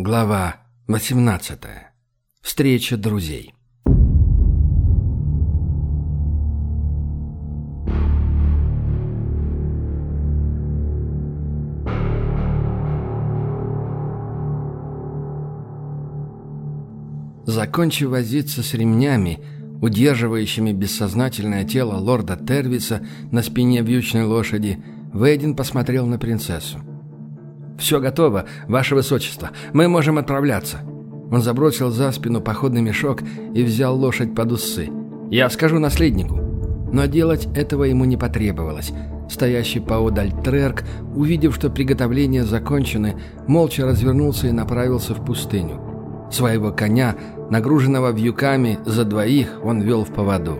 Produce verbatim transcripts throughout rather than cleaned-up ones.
Глава восемнадцатая. Встреча друзей. Закончив возиться с ремнями, удерживающими бессознательное тело лорда Тервиса на спине вьючной лошади, Вейден посмотрел на принцессу. «Все готово, ваше высочество. Мы можем отправляться». Он забросил за спину походный мешок и взял лошадь под усы. «Я скажу наследнику». Но делать этого ему не потребовалось. Стоящий поодаль Трерк, увидев, что приготовления закончены, молча развернулся и направился в пустыню. Своего коня, нагруженного вьюками за двоих, он вел в поводу.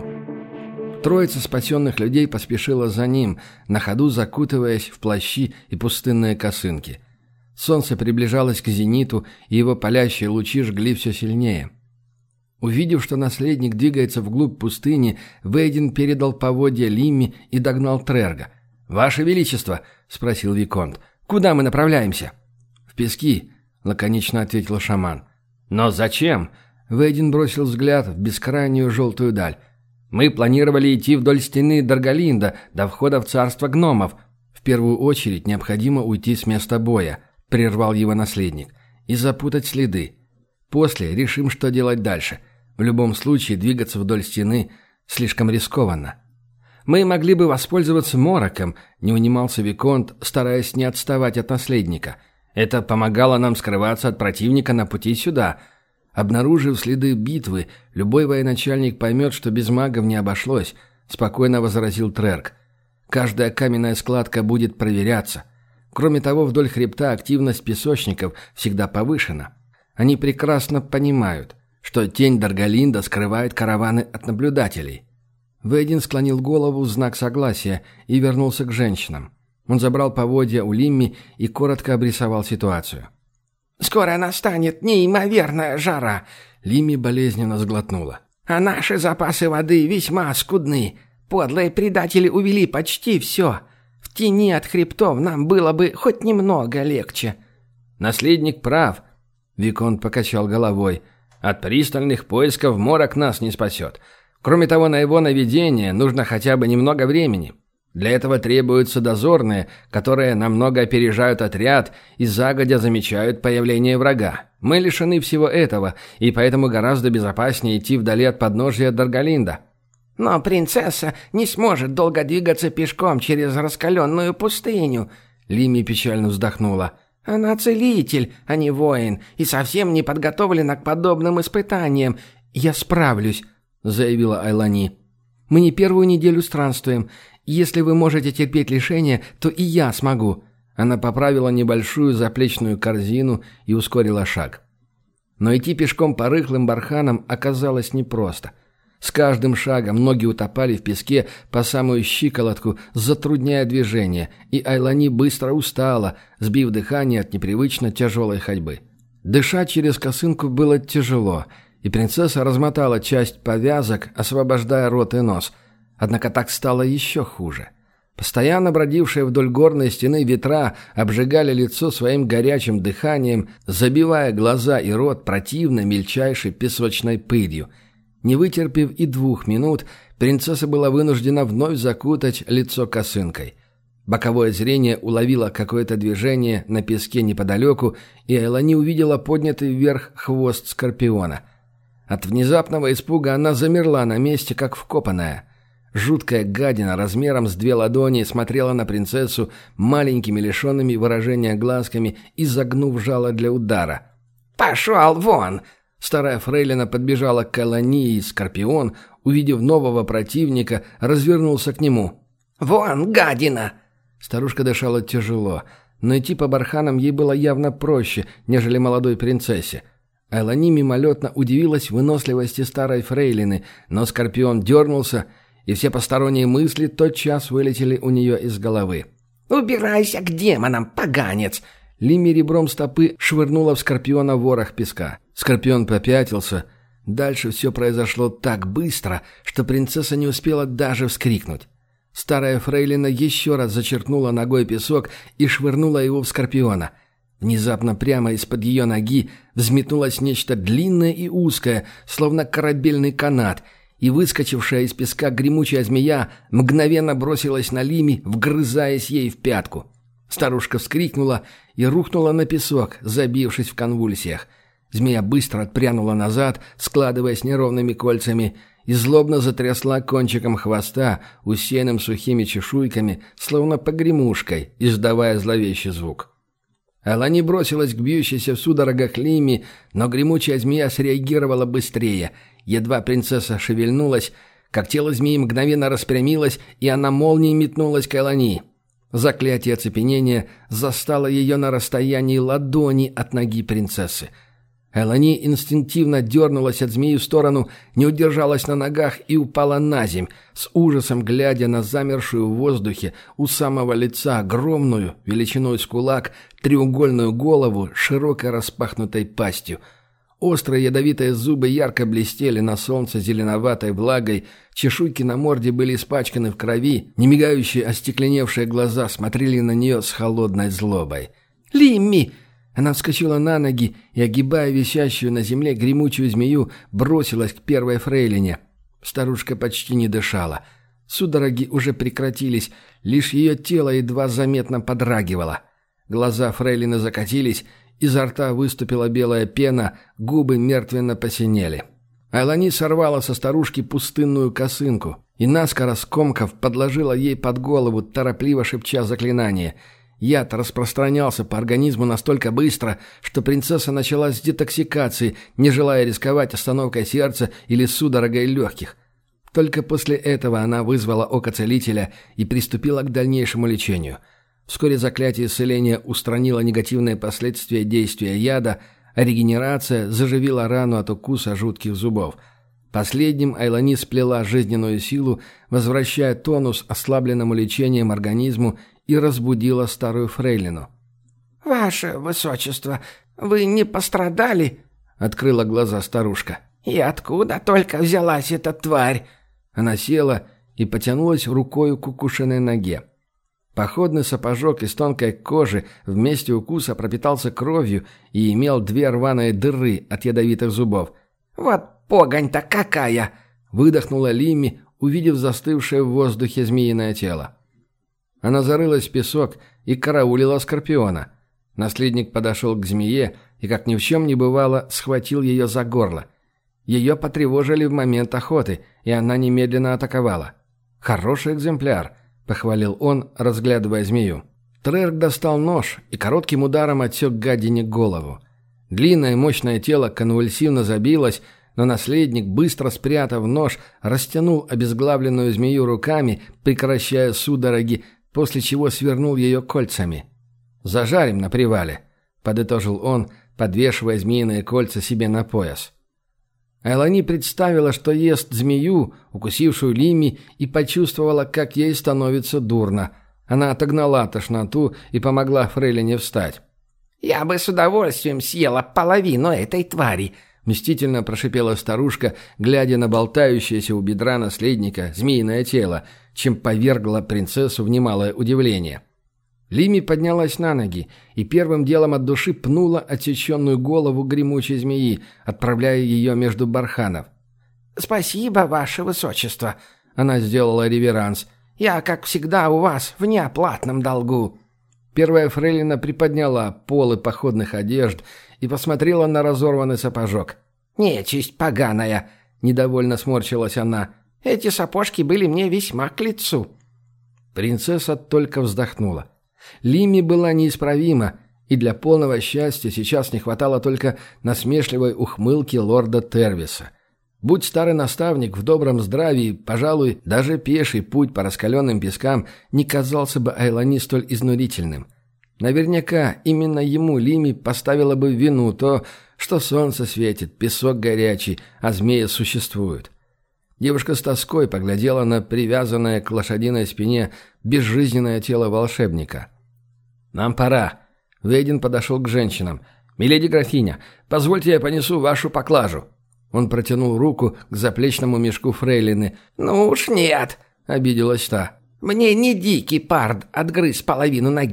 Троица спасенных людей поспешила за ним, на ходу закутываясь в плащи и пустынные косынки. Солнце приближалось к зениту, и его палящие лучи жгли все сильнее. Увидев, что наследник двигается вглубь пустыни, Вейден передал поводья Лимми и догнал Трерга. «Ваше Величество!» — спросил Виконт. «Куда мы направляемся?» «В пески», — лаконично ответил шаман. «Но зачем?» — Вейден бросил взгляд в бескрайнюю желтую даль. «Мы планировали идти вдоль стены Даргалинда до входа в царство гномов. В первую очередь необходимо уйти с места боя», — прервал его наследник, — «и запутать следы. После решим, что делать дальше. В любом случае двигаться вдоль стены слишком рискованно». «Мы могли бы воспользоваться мороком», — не унимался Виконт, стараясь не отставать от наследника. «Это помогало нам скрываться от противника на пути сюда». «Обнаружив следы битвы, любой военачальник поймет, что без магов не обошлось», — спокойно возразил Трерк. «Каждая каменная складка будет проверяться. Кроме того, вдоль хребта активность песочников всегда повышена. Они прекрасно понимают, что тень Даргалинда скрывает караваны от наблюдателей». Вейден склонил голову в знак согласия и вернулся к женщинам. Он забрал поводья у Лимми и коротко обрисовал ситуацию. «Скоро настанет неимоверная жара», — Лимми болезненно сглотнула. «А наши запасы воды весьма скудны. Подлые предатели увели почти все. В тени от хребтов нам было бы хоть немного легче». «Наследник прав», — Виконт покачал головой. «От пристальных поисков морок нас не спасет. Кроме того, на его наведение нужно хотя бы немного времени. Для этого требуются дозорные, которые намного опережают отряд и загодя замечают появление врага. Мы лишены всего этого, и поэтому гораздо безопаснее идти вдали от подножия Даргалинда». «Но принцесса не сможет долго двигаться пешком через раскаленную пустыню», — Лимми печально вздохнула. «Она целитель, а не воин, и совсем не подготовлена к подобным испытаниям». «Я справлюсь», — заявила Айлани. «Мы не первую неделю странствуем. Если вы можете терпеть лишения, то и я смогу». Она поправила небольшую заплечную корзину и ускорила шаг. Но идти пешком по рыхлым барханам оказалось непросто. С каждым шагом ноги утопали в песке по самую щиколотку, затрудняя движение, и Айлани быстро устала, сбив дыхание от непривычно тяжелой ходьбы. Дышать через косынку было тяжело, и принцесса размотала часть повязок, освобождая рот и нос. Однако так стало еще хуже. Постоянно бродившие вдоль горной стены ветра обжигали лицо своим горячим дыханием, забивая глаза и рот противной мельчайшей песочной пылью. Не вытерпев и двух минут, принцесса была вынуждена вновь закутать лицо косынкой. Боковое зрение уловило какое-то движение на песке неподалеку, и Айлани увидела поднятый вверх хвост скорпиона. От внезапного испуга она замерла на месте, как вкопанная. Жуткая гадина размером с две ладони смотрела на принцессу маленькими лишенными выражения глазками и загнув жало для удара. «Пошел вон!» Старая фрейлина подбежала к Айлани, и скорпион, увидев нового противника, развернулся к нему. «Вон, гадина!» Старушка дышала тяжело, но идти по барханам ей было явно проще, нежели молодой принцессе. Айлани мимолетно удивилась выносливости старой фрейлины, но скорпион дернулся, и все посторонние мысли тотчас вылетели у нее из головы. «Убирайся к демонам, поганец!» Лимми ребром стопы швырнула в скорпиона ворох песка. Скорпион попятился. Дальше все произошло так быстро, что принцесса не успела даже вскрикнуть. Старая фрейлина еще раз зачерпнула ногой песок и швырнула его в скорпиона. Внезапно прямо из-под ее ноги взметнулось нечто длинное и узкое, словно корабельный канат, и выскочившая из песка гремучая змея мгновенно бросилась на Лими, вгрызаясь ей в пятку. Старушка вскрикнула и рухнула на песок, забившись в конвульсиях. Змея быстро отпрянула назад, складываясь неровными кольцами, и злобно затрясла кончиком хвоста, усеянным сухими чешуйками, словно погремушкой, издавая зловещий звук. Элани бросилась к бьющейся в судорогах Лими, но гремучая змея среагировала быстрее. Едва принцесса шевельнулась, как тело змеи мгновенно распрямилось, и она молнией метнулась к Элани. Заклятие оцепенения застало ее на расстоянии ладони от ноги принцессы. Элани инстинктивно дернулась от змеи в сторону, не удержалась на ногах и упала на земь, с ужасом глядя на замершую в воздухе у самого лица огромную, величиной с кулак, треугольную голову с широкой распахнутой пастью. Острые ядовитые зубы ярко блестели на солнце зеленоватой влагой, чешуйки на морде были испачканы в крови, немигающие остекленевшие глаза смотрели на нее с холодной злобой. «Лимми!» Она вскочила на ноги и, огибая висящую на земле гремучую змею, бросилась к первой фрейлине. Старушка почти не дышала. Судороги уже прекратились, лишь ее тело едва заметно подрагивало. Глаза фрейлины закатились, изо рта выступила белая пена, губы мертвенно посинели. Айлани сорвала со старушки пустынную косынку и, наскоро скомкав, подложила ей под голову, торопливо шепча заклинание — Яд распространялся по организму настолько быстро, что принцесса начала с детоксикации, не желая рисковать остановкой сердца или судорогой легких. Только после этого она вызвала око целителя и приступила к дальнейшему лечению. Вскоре заклятие исцеления устранило негативные последствия действия яда, а регенерация заживила рану от укуса жутких зубов. Последним Айлани сплела жизненную силу, возвращая тонус ослабленному лечением организму, и разбудила старую фрейлину. «Ваше высочество, вы не пострадали?» — открыла глаза старушка. «И откуда только взялась эта тварь?» Она села и потянулась рукой к укушенной ноге. Походный сапожок из тонкой кожи в месте укуса пропитался кровью и имел две рваные дыры от ядовитых зубов. «Вот погонь-то какая!» — выдохнула Лимми, увидев застывшее в воздухе змеиное тело. Она зарылась в песок и караулила скорпиона. Наследник подошел к змее и, как ни в чем не бывало, схватил ее за горло. Ее потревожили в момент охоты, и она немедленно атаковала. «Хороший экземпляр», — похвалил он, разглядывая змею. Трерк достал нож и коротким ударом отсек гадине голову. Длинное мощное тело конвульсивно забилось, но наследник, быстро спрятав нож, растянул обезглавленную змею руками, прекращая судороги, после чего свернул ее кольцами. «Зажарим на привале», — подытожил он, подвешивая змеиные кольца себе на пояс. Айлани представила, что ест змею, укусившую Лимми, и почувствовала, как ей становится дурно. Она отогнала тошноту и помогла фрейлине встать. «Я бы с удовольствием съела половину этой твари», — мстительно прошипела старушка, глядя на болтающееся у бедра наследника змеиное тело, чем повергла принцессу в немалое удивление. Лимми поднялась на ноги и первым делом от души пнула отсеченную голову гремучей змеи, отправляя ее между барханов. «Спасибо, ваше высочество», — она сделала реверанс. «Я, как всегда, у вас в неоплатном долгу». Первая фрейлина приподняла полы походных одежд и посмотрела на разорванный сапожок. «Нечисть поганая», — недовольно сморщилась она. «Эти сапожки были мне весьма к лицу». Принцесса только вздохнула. Лимми была неисправима, и для полного счастья сейчас не хватало только насмешливой ухмылки лорда Тервиса. Будь старый наставник в добром здравии, пожалуй, даже пеший путь по раскаленным пескам не казался бы Айлани столь изнурительным. Наверняка именно ему Лимми поставила бы в вину то, что солнце светит, песок горячий, а змеи существуют. Девушка с тоской поглядела на привязанное к лошадиной спине безжизненное тело волшебника. «Нам пора». Вейден подошел к женщинам. «Миледи графиня, позвольте я понесу вашу поклажу». Он протянул руку к заплечному мешку фрейлины. «Ну уж нет», — обиделась та. «Мне не дикий пард отгрыз половину ноги.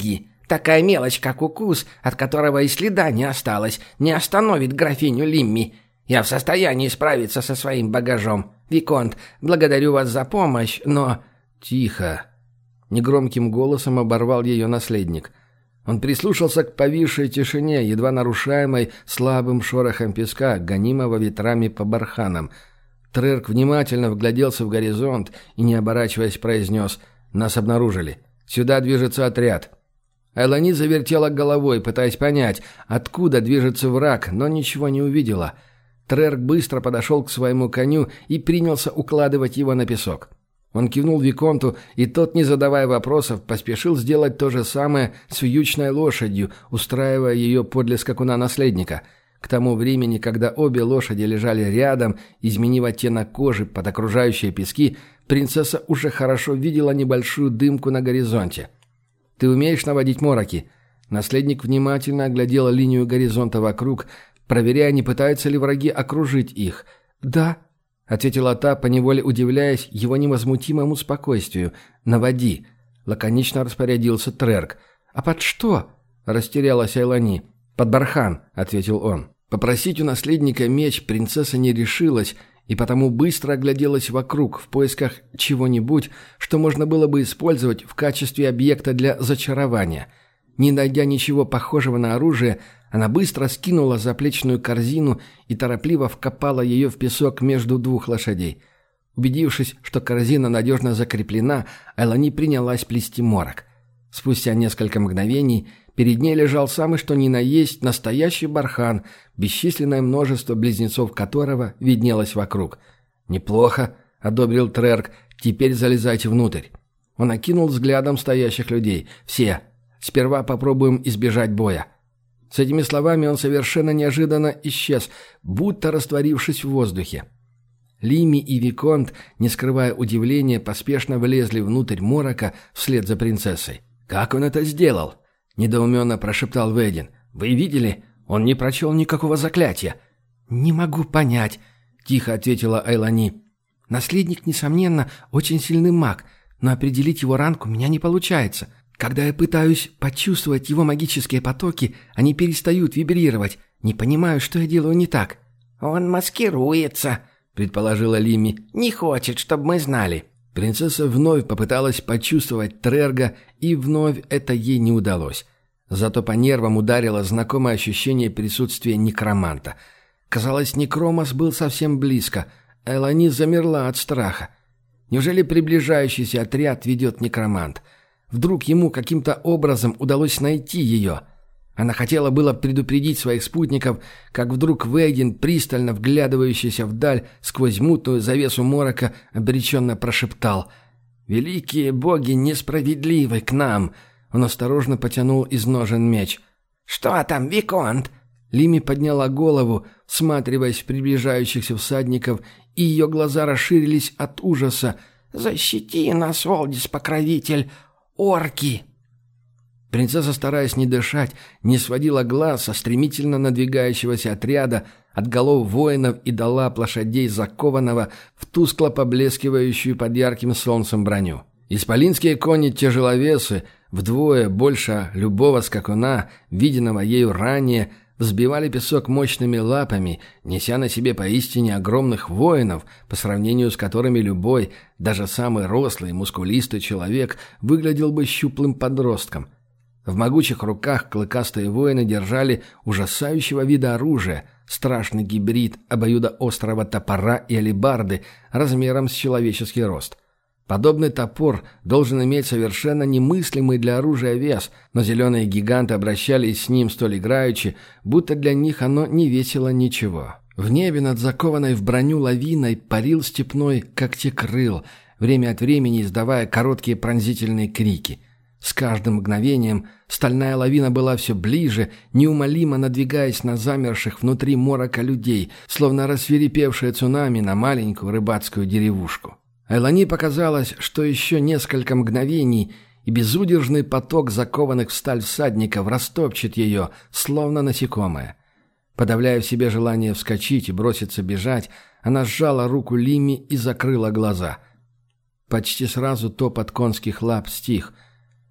Такая мелочь, как укус, от которого и следа не осталось, не остановит графиню Лимми. Я в состоянии справиться со своим багажом. Виконт, благодарю вас за помощь, но...» «Тихо!» — негромким голосом оборвал ее наследник. Он прислушался к повисшей тишине, едва нарушаемой слабым шорохом песка, гонимого ветрами по барханам. Трерк внимательно вгляделся в горизонт и, не оборачиваясь, произнес: «Нас обнаружили. Сюда движется отряд». Айлани завертела головой, пытаясь понять, откуда движется враг, но ничего не увидела. Трерк быстро подошел к своему коню и принялся укладывать его на песок. Он кивнул виконту, и тот, не задавая вопросов, поспешил сделать то же самое с вьючной лошадью, устраивая ее подле скакуна наследника. К тому времени, когда обе лошади лежали рядом, изменив оттенок кожи под окружающие пески, принцесса уже хорошо видела небольшую дымку на горизонте. «Ты умеешь наводить мороки?» Наследник внимательно оглядел линию горизонта вокруг, проверяя, не пытаются ли враги окружить их. «Да», — ответила та, поневоле удивляясь его невозмутимому спокойствию. «Наводи», — лаконично распорядился Трерк. «А под что?» — растерялась Айлани. «Под бархан», — ответил он. Попросить у наследника меч принцесса не решилась, и потому быстро огляделась вокруг в поисках чего-нибудь, что можно было бы использовать в качестве объекта для зачарования. Не найдя ничего похожего на оружие, она быстро скинула заплечную корзину и торопливо вкопала ее в песок между двух лошадей. Убедившись, что корзина надежно закреплена, Айлани принялась плести морок. Спустя несколько мгновений перед ней лежал самый что ни на есть настоящий бархан, бесчисленное множество близнецов которого виднелось вокруг. «Неплохо», — одобрил Трерк, — «теперь залезайте внутрь». Он окинул взглядом стоящих людей. «Все. Сперва попробуем избежать боя». С этими словами он совершенно неожиданно исчез, будто растворившись в воздухе. Лими и виконт, не скрывая удивления, поспешно влезли внутрь морока вслед за принцессой. «Как он это сделал?» — недоуменно прошептал Вейдин. «Вы видели? Он не прочел никакого заклятия». «Не могу понять», — тихо ответила Айлани. «Наследник, несомненно, очень сильный маг, но определить его ранг у меня не получается. Когда я пытаюсь почувствовать его магические потоки, они перестают вибрировать. Не понимаю, что я делаю не так». «Он маскируется», — предположила Лими. «Не хочет, чтобы мы знали». Принцесса вновь попыталась почувствовать Трерга, и вновь это ей не удалось. Зато по нервам ударило знакомое ощущение присутствия некроманта. Казалось, Некромос был совсем близко. Айлани замерла от страха. Неужели приближающийся отряд ведет некромант? Вдруг ему каким-то образом удалось найти ее? Она хотела было предупредить своих спутников, как вдруг Вейдин, пристально вглядывающийся вдаль сквозь мутную завесу морока, обреченно прошептал: «Великие боги несправедливы к нам!» Он осторожно потянул из ножен меч. «Что там, виконт?» Лими подняла голову, всматриваясь в приближающихся всадников, и ее глаза расширились от ужаса. «Защити нас, Олдис-покровитель! Орки!» Принцесса, стараясь не дышать, не сводила глаз со стремительно надвигающегося отряда, от голов воинов и до лап лошадей, закованного в тускло поблескивающую под ярким солнцем броню. Исполинские кони-тяжеловесы, вдвое больше любого скакуна, виденного ею ранее, взбивали песок мощными лапами, неся на себе поистине огромных воинов, по сравнению с которыми любой, даже самый рослый, мускулистый человек выглядел бы щуплым подростком. В могучих руках клыкастые воины держали ужасающего вида оружие, страшный гибрид обоюдоострого топора и алебарды размером с человеческий рост. Подобный топор должен иметь совершенно немыслимый для оружия вес, но зеленые гиганты обращались с ним столь играючи, будто для них оно не весило ничего. В небе над закованной в броню лавиной парил степной когтекрыл, время от времени издавая короткие пронзительные крики. С каждым мгновением стальная лавина была все ближе, неумолимо надвигаясь на замерших внутри морока людей, словно рассвирепевшее цунами на маленькую рыбацкую деревушку. Айлани показалось, что еще несколько мгновений, и безудержный поток закованных в сталь всадников растопчет ее, словно насекомое. Подавляя в себе желание вскочить и броситься бежать, она сжала руку Лими и закрыла глаза. Почти сразу топот конских лап стих.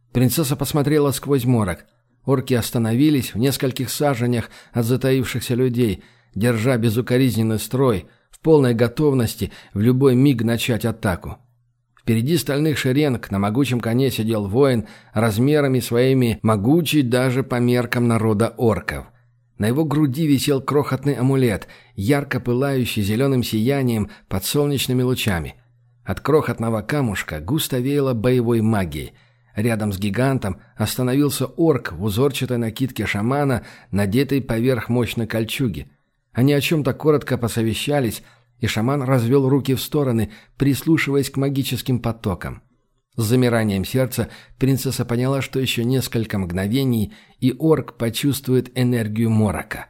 Принцесса посмотрела сквозь морок. Орки остановились в нескольких саженях от затаившихся людей, держа безукоризненный строй, в полной готовности в любой миг начать атаку. Впереди стальных шеренг на могучем коне сидел воин, размерами своими могучий даже по меркам народа орков. На его груди висел крохотный амулет, ярко пылающий зеленым сиянием под солнечными лучами. От крохотного камушка густо веяло боевой магией. Рядом с гигантом остановился орк в узорчатой накидке шамана, надетой поверх мощной кольчуги. Они о чем-то коротко посовещались, и шаман развел руки в стороны, прислушиваясь к магическим потокам. С замиранием сердца принцесса поняла, что еще несколько мгновений, и орк почувствует энергию морока.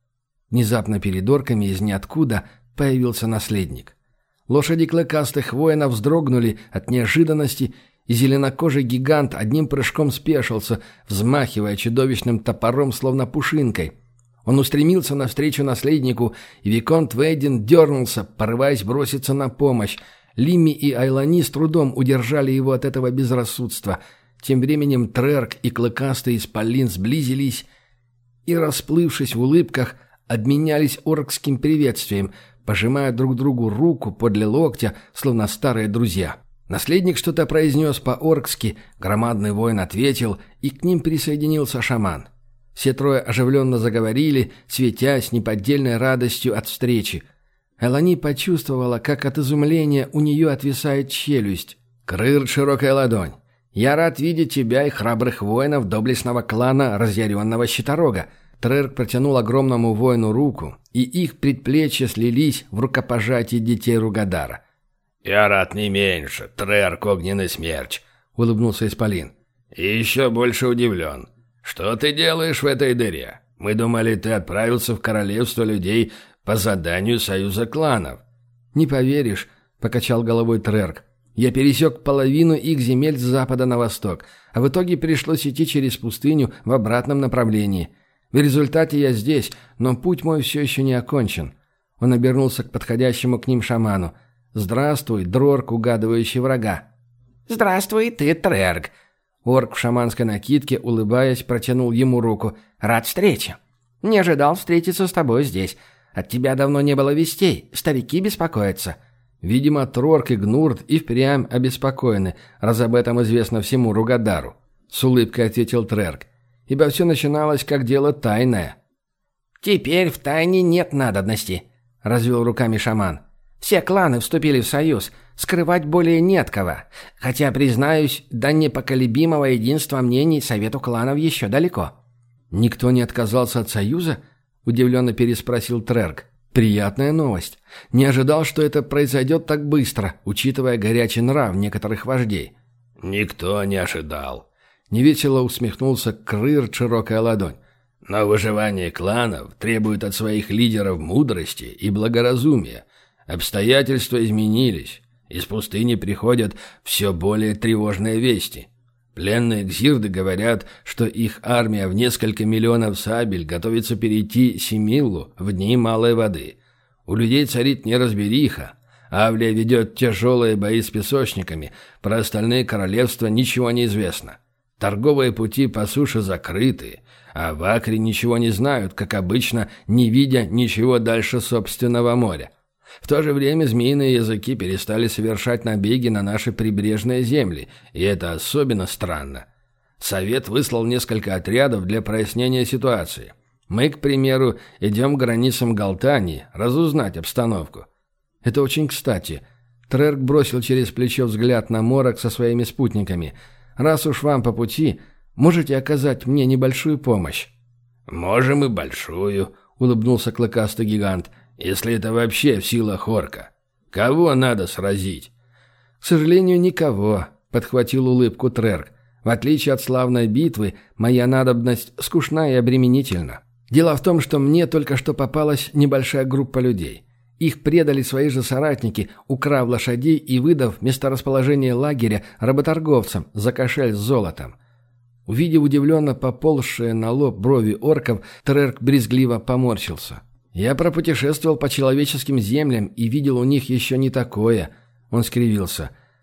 Внезапно перед орками из ниоткуда появился наследник. Лошади клыкастых воинов вздрогнули от неожиданности, и зеленокожий гигант одним прыжком спешился, взмахивая чудовищным топором, словно пушинкой. Он устремился навстречу наследнику, и виконт Вейден дернулся, порываясь броситься на помощь. Лимми и Айлани с трудом удержали его от этого безрассудства. Тем временем Трерк и клыкастый исполин сблизились и, расплывшись в улыбках, обменялись оркским приветствием, пожимая друг другу руку подле локтя, словно старые друзья. Наследник что-то произнес по-оркски, громадный воин ответил, и к ним присоединился шаман. Все трое оживленно заговорили, светясь неподдельной радостью от встречи. Элани почувствовала, как от изумления у нее отвисает челюсть. «Крыр, широкая ладонь! Я рад видеть тебя и храбрых воинов доблестного клана разъяренного Щиторога!» Трерк протянул огромному воину руку, и их предплечья слились в рукопожатии детей Ругадара. «Я рад не меньше, Трерк Огненный Смерч!» — улыбнулся исполин. «И еще больше удивлен. Что ты делаешь в этой дыре? Мы думали, ты отправился в королевство людей по заданию союза кланов». «Не поверишь», — покачал головой Трерк. «Я пересек половину их земель с запада на восток, а в итоге пришлось идти через пустыню в обратном направлении. В результате я здесь, но путь мой все еще не окончен». Он обернулся к подходящему к ним шаману. «Здравствуй, Дрорк, угадывающий врага». «Здравствуй, ты, Трерк». Орк в шаманской накидке, улыбаясь, протянул ему руку. «Рад встрече. Не ожидал встретиться с тобой здесь. От тебя давно не было вестей. Старики беспокоятся». Видимо, Трорк и Гнурт и впрямь обеспокоены, раз об этом известно всему Ругадару. С улыбкой ответил Трерк. Ибо все начиналось как дело тайное. «Теперь в тайне нет надобности», — развел руками шаман. «Все кланы вступили в союз. Скрывать более не от кого. Хотя, признаюсь, до непоколебимого единства мнений совету кланов еще далеко». «Никто не отказался от союза?» — удивленно переспросил Трерк. «Приятная новость. Не ожидал, что это произойдет так быстро, учитывая горячий нрав некоторых вождей». «Никто не ожидал». Невесело усмехнулся Крыр, широкая ладонь. «Но выживание кланов требует от своих лидеров мудрости и благоразумия. Обстоятельства изменились. Из пустыни приходят все более тревожные вести. Пленные кзирды говорят, что их армия в несколько миллионов сабель готовится перейти Семиллу в дни малой воды. У людей царит неразбериха. Авлия ведет тяжелые бои с песочниками. Про остальные королевства ничего не известно. Торговые пути по суше закрыты, а в Акре ничего не знают, как обычно, не видя ничего дальше собственного моря. В то же время змеиные языки перестали совершать набеги на наши прибрежные земли, и это особенно странно. Совет выслал несколько отрядов для прояснения ситуации. Мы, к примеру, идем к границам Галтании разузнать обстановку. Это очень кстати. Трерк бросил через плечо взгляд на морок со своими спутниками. Раз уж вам по пути, можете оказать мне небольшую помощь? «Можем и большую», — улыбнулся клыкастый гигант, «если это вообще в силах орка. Кого надо сразить?» «К сожалению, никого», — подхватил улыбку Трерк. «В отличие от славной битвы, моя надобность скучна и обременительна. Дело в том, что мне только что попалась небольшая группа людей. Их предали свои же соратники, украв лошадей и выдав месторасположение лагеря работорговцам за кошель с золотом». Увидев удивленно поползшие на лоб брови орков, Трерк брезгливо поморщился. «Я пропутешествовал по человеческим землям и видел у них еще не такое». Он скривился.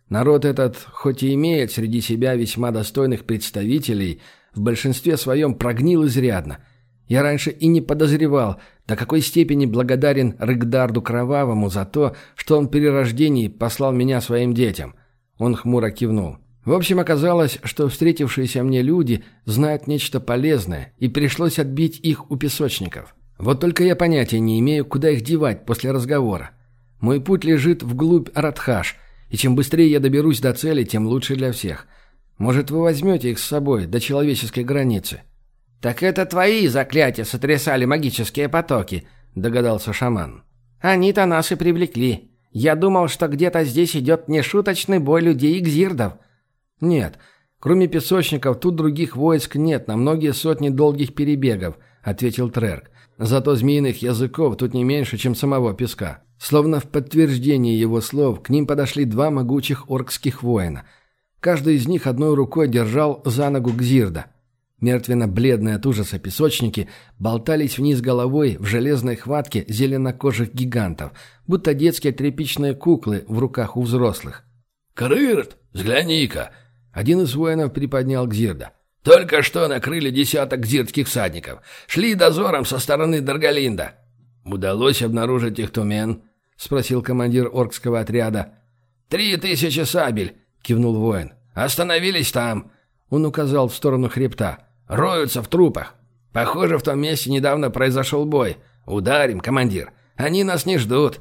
Народ этот, хоть и имеет среди себя весьма достойных представителей, в большинстве своем прогнил изрядно. Я раньше и не подозревал, до какой степени благодарен Рыгдарду Кровавому за то, что он при рождении послал меня своим детям. Он хмуро кивнул. В общем, оказалось, что встретившиеся мне люди знают нечто полезное, и пришлось отбить их у песочников. Вот только я понятия не имею, куда их девать после разговора. Мой путь лежит вглубь Радхаш, и чем быстрее я доберусь до цели, тем лучше для всех. Может, вы возьмете их с собой до человеческой границы?» «Так это твои заклятия сотрясали магические потоки», — догадался шаман. «Они-то нас и привлекли. Я думал, что где-то здесь идет нешуточный бой людей и гзирдов». «Нет, кроме песочников тут других войск нет на многие сотни долгих перебегов», — ответил Трерк. «Зато змеиных языков тут не меньше, чем самого песка». Словно в подтверждение его слов, к ним подошли два могучих оркских воина. Каждый из них одной рукой держал за ногу гзирда. Мертвенно-бледные от ужаса песочники болтались вниз головой в железной хватке зеленокожих гигантов, будто детские тряпичные куклы в руках у взрослых. «Крырт, взгляни-ка!» Один из воинов приподнял гзирда. «Только что накрыли десяток гзирдских всадников. Шли дозором со стороны Даргалинда». «Удалось обнаружить их тумен?» — спросил командир оркского отряда. «Три тысячи сабель!» — кивнул воин. «Остановились там!» — он указал в сторону хребта. «Роются в трупах. Похоже, в том месте недавно произошел бой. Ударим, командир. Они нас не ждут».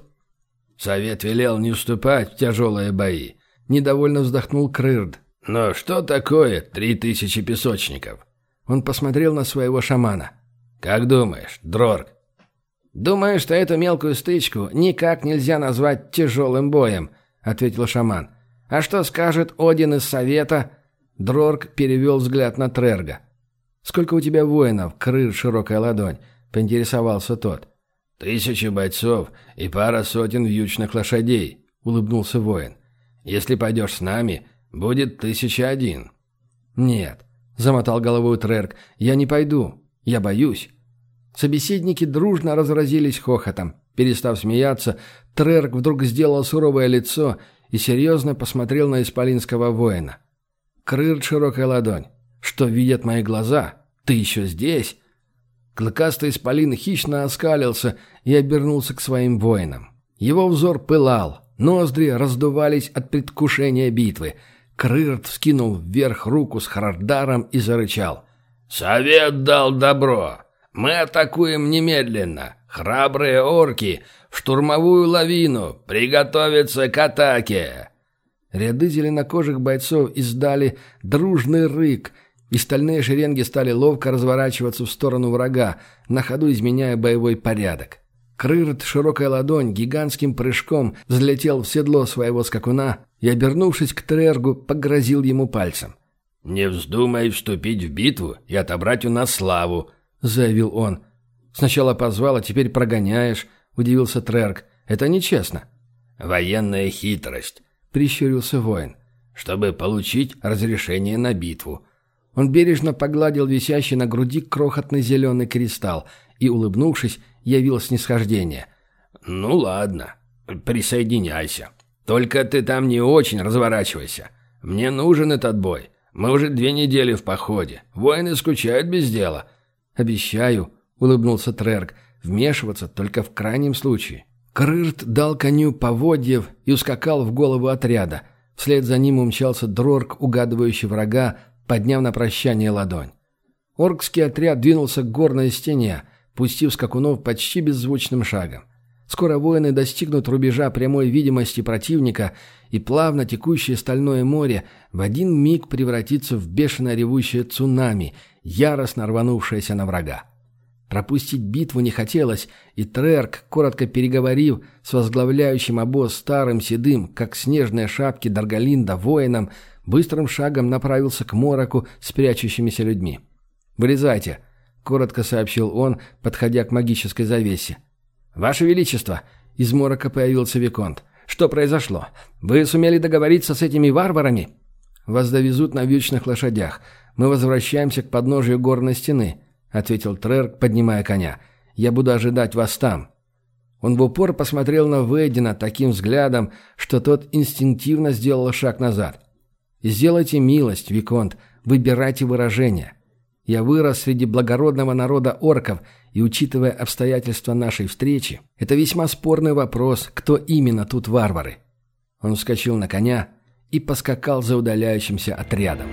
Совет велел не уступать в тяжелые бои. Недовольно вздохнул Крырд. «Но что такое три тысячи песочников?» Он посмотрел на своего шамана. «Как думаешь, Дрорк?» «Думаю, что эту мелкую стычку никак нельзя назвать тяжелым боем», — ответил шаман. «А что скажет Один из Совета?» Дрорк перевел взгляд на Трерга. «Сколько у тебя воинов, Крыр, широкая ладонь?» — поинтересовался тот. «Тысячи бойцов и пара сотен вьючных лошадей», — улыбнулся воин. «Если пойдешь с нами, будет тысяча один». «Нет», — замотал головой Трерг, — «я не пойду. Я боюсь». Собеседники дружно разразились хохотом. Перестав смеяться, Трерг вдруг сделал суровое лицо и серьезно посмотрел на исполинского воина. «Крыр, широкая ладонь. Что видят мои глаза? Ты еще здесь?» Клыкастый исполин хищно оскалился и обернулся к своим воинам. Его взор пылал, ноздри раздувались от предвкушения битвы. Крырт вскинул вверх руку с Хардаром и зарычал. «Совет дал добро. Мы атакуем немедленно. Храбрые орки в штурмовую лавину. Приготовиться к атаке!» Ряды зеленокожих бойцов издали дружный рык, и стальные шеренги стали ловко разворачиваться в сторону врага, на ходу изменяя боевой порядок. Крырт, широкая ладонь, гигантским прыжком взлетел в седло своего скакуна и, обернувшись к Трергу, погрозил ему пальцем. «Не вздумай вступить в битву и отобрать у нас славу», — заявил он. «Сначала позвал, а теперь прогоняешь», — удивился Трерг. «Это нечестно». «Военная хитрость», — прищурился воин, «чтобы получить разрешение на битву». Он бережно погладил висящий на груди крохотный зеленый кристалл и, улыбнувшись, явил снисхождение. «Ну ладно, присоединяйся. Только ты там не очень разворачивайся. Мне нужен этот бой. Мы уже две недели в походе. Воины скучают без дела». «Обещаю», — улыбнулся Трерг, — «вмешиваться только в крайнем случае». Крырт дал коню поводьев и ускакал в голову отряда. Вслед за ним умчался Дрорк, угадывающий врага, подняв на прощание ладонь. Оркский отряд двинулся к горной стене, пустив скакунов почти беззвучным шагом. Скоро воины достигнут рубежа прямой видимости противника, и плавно текущее стальное море в один миг превратится в бешено ревущее цунами, яростно рванувшееся на врага. Пропустить битву не хотелось, и Трерк, коротко переговорив с возглавляющим обоз старым седым, как снежные шапки Даргалинда, воином, быстрым шагом направился к мороку с прячущимися людьми. «Вылезайте», — коротко сообщил он, подходя к магической завесе. «Ваше Величество!» — из морока появился Виконт. «Что произошло? Вы сумели договориться с этими варварами?» «Вас довезут на вьючных лошадях. Мы возвращаемся к подножию горной стены», — ответил Трерк, поднимая коня. «Я буду ожидать вас там». Он в упор посмотрел на Вейдена таким взглядом, что тот инстинктивно сделал шаг назад. «Сделайте милость, Виконт, выбирайте выражения. Я вырос среди благородного народа орков, и, учитывая обстоятельства нашей встречи, это весьма спорный вопрос, кто именно тут варвары». Он вскочил на коня и поскакал за удаляющимся отрядом.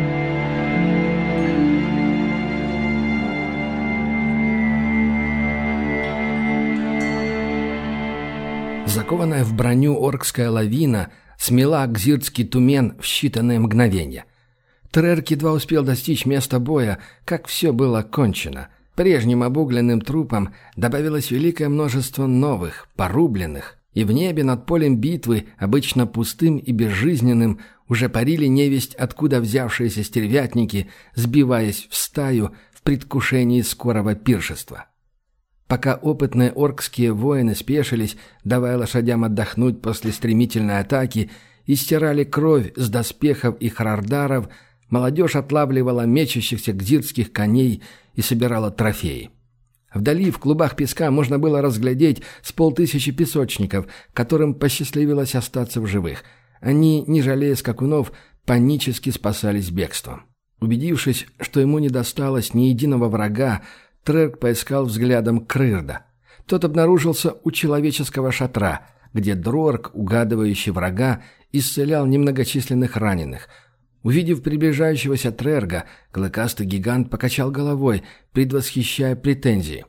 Закованная в броню оркская лавина смела Гзиртский тумен в считанные мгновения. Трерк едва успел достичь места боя, как все было кончено. Прежним обугленным трупам добавилось великое множество новых, порубленных, и в небе над полем битвы, обычно пустым и безжизненным, уже парили невесть откуда взявшиеся стервятники, сбиваясь в стаю в предвкушении скорого пиршества. Пока опытные оркские воины спешились, давая лошадям отдохнуть после стремительной атаки, и стирали кровь с доспехов и хрардаров, молодежь отлавливала мечущихся гзиртских коней и собирала трофеи. Вдали, в клубах песка, можно было разглядеть с полтысячи песочников, которым посчастливилось остаться в живых. Они, не жалея скакунов, панически спасались бегством. Убедившись, что ему не досталось ни единого врага, Трерк поискал взглядом Крырда. Тот обнаружился у человеческого шатра, где Дрорк, угадывающий врага, исцелял немногочисленных раненых. Увидев приближающегося Трерга, клыкастый гигант покачал головой, предвосхищая претензии.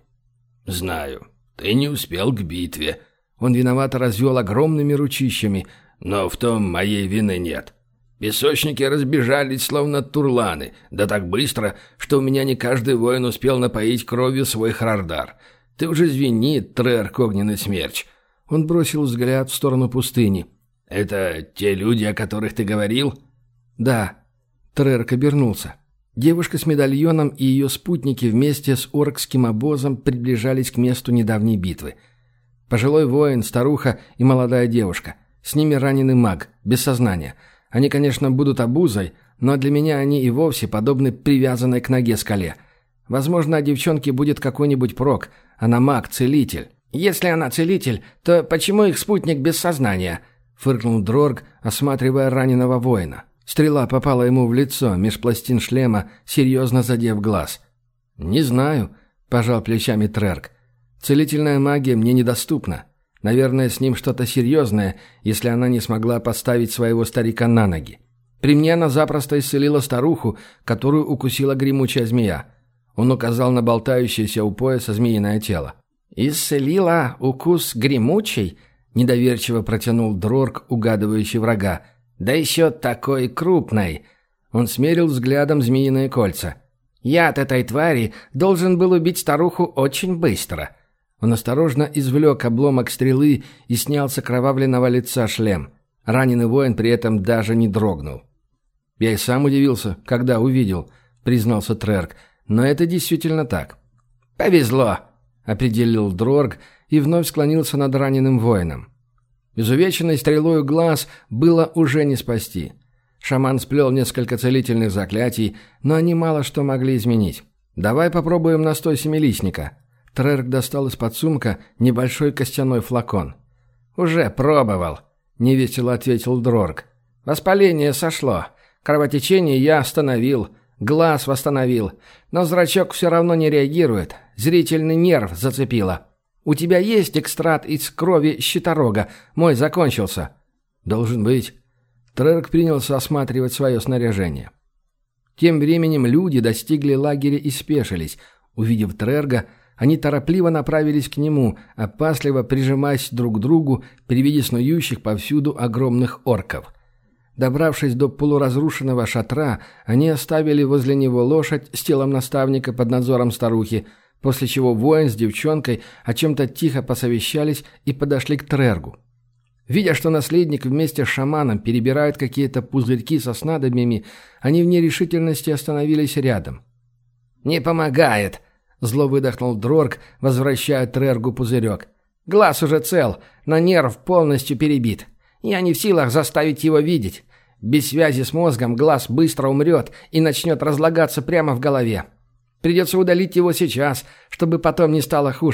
«Знаю, ты не успел к битве». Он виновато развел огромными ручищами. «Но в том моей вины нет. Песочники разбежались, словно турланы, да так быстро, что у меня не каждый воин успел напоить кровью свой хрардар. Ты уже извини, Трерк огненный смерч». Он бросил взгляд в сторону пустыни. «Это те люди, о которых ты говорил?» «Да». Трерк обернулся. Девушка с медальоном и ее спутники вместе с оркским обозом приближались к месту недавней битвы. Пожилой воин, старуха и молодая девушка. С ними раненый маг, без сознания. Они, конечно, будут обузой, но для меня они и вовсе подобны привязанной к ноге скале. Возможно, от девчонки будет какой-нибудь прок. Она маг-целитель. «Если она целитель, то почему их спутник без сознания?» — фыркнул Дрорг, осматривая раненого воина. Стрела попала ему в лицо, меж пластин шлема, серьезно задев глаз. «Не знаю», — пожал плечами Трерк. «Целительная магия мне недоступна. Наверное, с ним что-то серьезное, если она не смогла поставить своего старика на ноги. При мне она запросто исцелила старуху, которую укусила гремучая змея». Он указал на болтающееся у пояса змеиное тело. «Исцелила укус гремучий?» — недоверчиво протянул Дрорг, угадывающий врага. «Да еще такой крупной!» Он смерил взглядом змеиные кольца. «Яд этой твари должен был убить старуху очень быстро». Он осторожно извлек обломок стрелы и снял с окровавленного лица шлем. Раненый воин при этом даже не дрогнул. «Я и сам удивился, когда увидел», — признался Трерк. «Но это действительно так». «Повезло», — определил Дрорг и вновь склонился над раненым воином. Изувеченный стрелою глаз было уже не спасти. Шаман сплел несколько целительных заклятий, но они мало что могли изменить. «Давай попробуем настой семилистника». Трерк достал из-под сумка небольшой костяной флакон. «Уже пробовал», — невесело ответил Дрорг. «Воспаление сошло. Кровотечение я остановил, глаз восстановил, но зрачок все равно не реагирует. Зрительный нерв зацепило. У тебя есть экстракт из крови щиторога? Мой закончился». «Должен быть». Трерк принялся осматривать свое снаряжение. Тем временем люди достигли лагеря и спешились. Увидев Трерга, они торопливо направились к нему, опасливо прижимаясь друг к другу при виде снующих повсюду огромных орков. Добравшись до полуразрушенного шатра, они оставили возле него лошадь с телом наставника под надзором старухи, после чего воин с девчонкой о чем-то тихо посовещались и подошли к Трергу. Видя, что наследник вместе с шаманом перебирают какие-то пузырьки со снадобьями, они в нерешительности остановились рядом. «Не помогает», — зло выдохнул Дрорг, возвращая Трергу пузырек. «Глаз уже цел, но нерв полностью перебит. Я не в силах заставить его видеть. Без связи с мозгом глаз быстро умрет и начнет разлагаться прямо в голове. Придется удалить его сейчас, чтобы потом не стало хуже.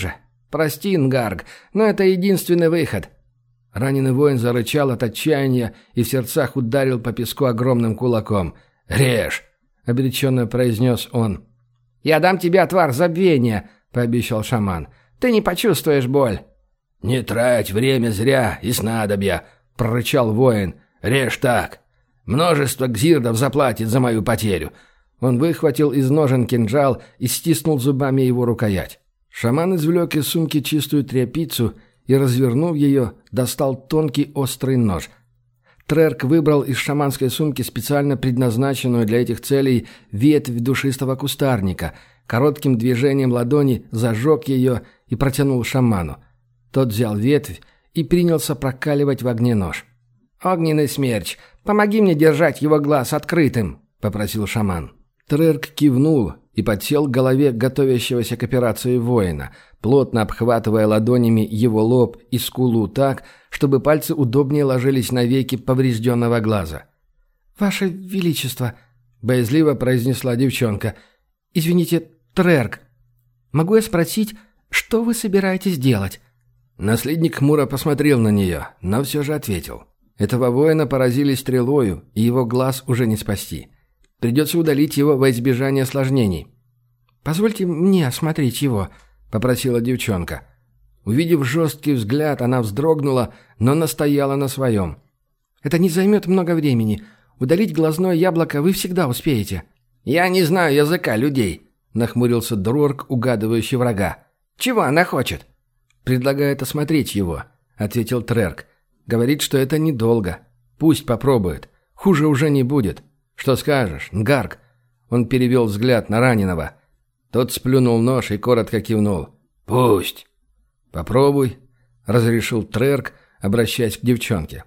Прости, Нгарг, но это единственный выход». Раненый воин зарычал от отчаяния и в сердцах ударил по песку огромным кулаком. «Режь!» — обреченно произнес он. «Я дам тебе отвар забвения», — пообещал шаман. «Ты не почувствуешь боль». «Не трать время зря и снадобья», — прорычал воин. «Режь так. Множество гзирдов заплатит за мою потерю». Он выхватил из ножен кинжал и стиснул зубами его рукоять. Шаман извлек из сумки чистую тряпицу и, развернув ее, достал тонкий острый нож. Трерк выбрал из шаманской сумки специально предназначенную для этих целей ветвь душистого кустарника, коротким движением ладони зажег ее и протянул шаману. Тот взял ветвь и принялся прокаливать в огне нож. «Огненный смерч, помоги мне держать его глаз открытым», — попросил шаман. Трерк кивнул и подсел к голове готовящегося к операции воина, плотно обхватывая ладонями его лоб и скулу так, чтобы пальцы удобнее ложились на веки поврежденного глаза. «Ваше Величество», — боязливо произнесла девчонка, — «извините, Трерк, могу я спросить, что вы собираетесь делать?» Наследник хмуро посмотрел на нее, но все же ответил. Этого воина поразили стрелою, и его глаз уже не спасти. Придется удалить его во избежание осложнений. «Позвольте мне осмотреть его», — попросила девчонка. Увидев жесткий взгляд, она вздрогнула, но настояла на своем. «Это не займет много времени. Удалить глазное яблоко вы всегда успеете». «Я не знаю языка людей», — нахмурился Дрорк, угадывающий врага. «Чего она хочет?» «Предлагает осмотреть его», — ответил Трерк. «Говорит, что это недолго. Пусть попробует. Хуже уже не будет. Что скажешь, Нгарг?» Он перевел взгляд на раненого. Тот сплюнул нож и коротко кивнул. «Пусть». «Попробуй», — разрешил Трерк, обращаясь к девчонке.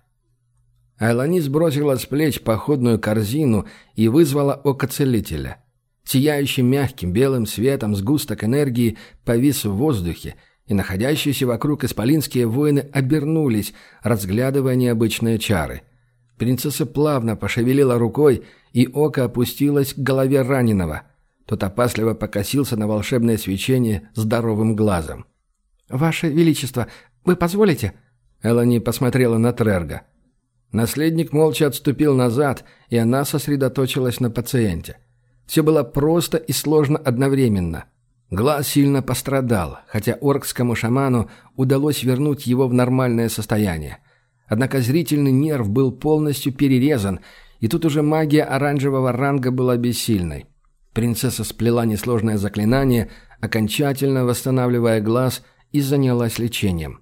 Айлани сбросила с плеч походную корзину и вызвала око целителя. Сияющий мягким белым светом сгусток энергии повис в воздухе, и находящиеся вокруг исполинские воины обернулись, разглядывая необычные чары. Принцесса плавно пошевелила рукой, и око опустилось к голове раненого. Тот опасливо покосился на волшебное свечение здоровым глазом. «Ваше Величество, вы позволите?» Элани посмотрела на Трерга. Наследник молча отступил назад, и она сосредоточилась на пациенте. Все было просто и сложно одновременно. Глаз сильно пострадал, хотя оркскому шаману удалось вернуть его в нормальное состояние. Однако зрительный нерв был полностью перерезан, и тут уже магия оранжевого ранга была бессильной. Принцесса сплела несложное заклинание, окончательно восстанавливая глаз, и занялась лечением.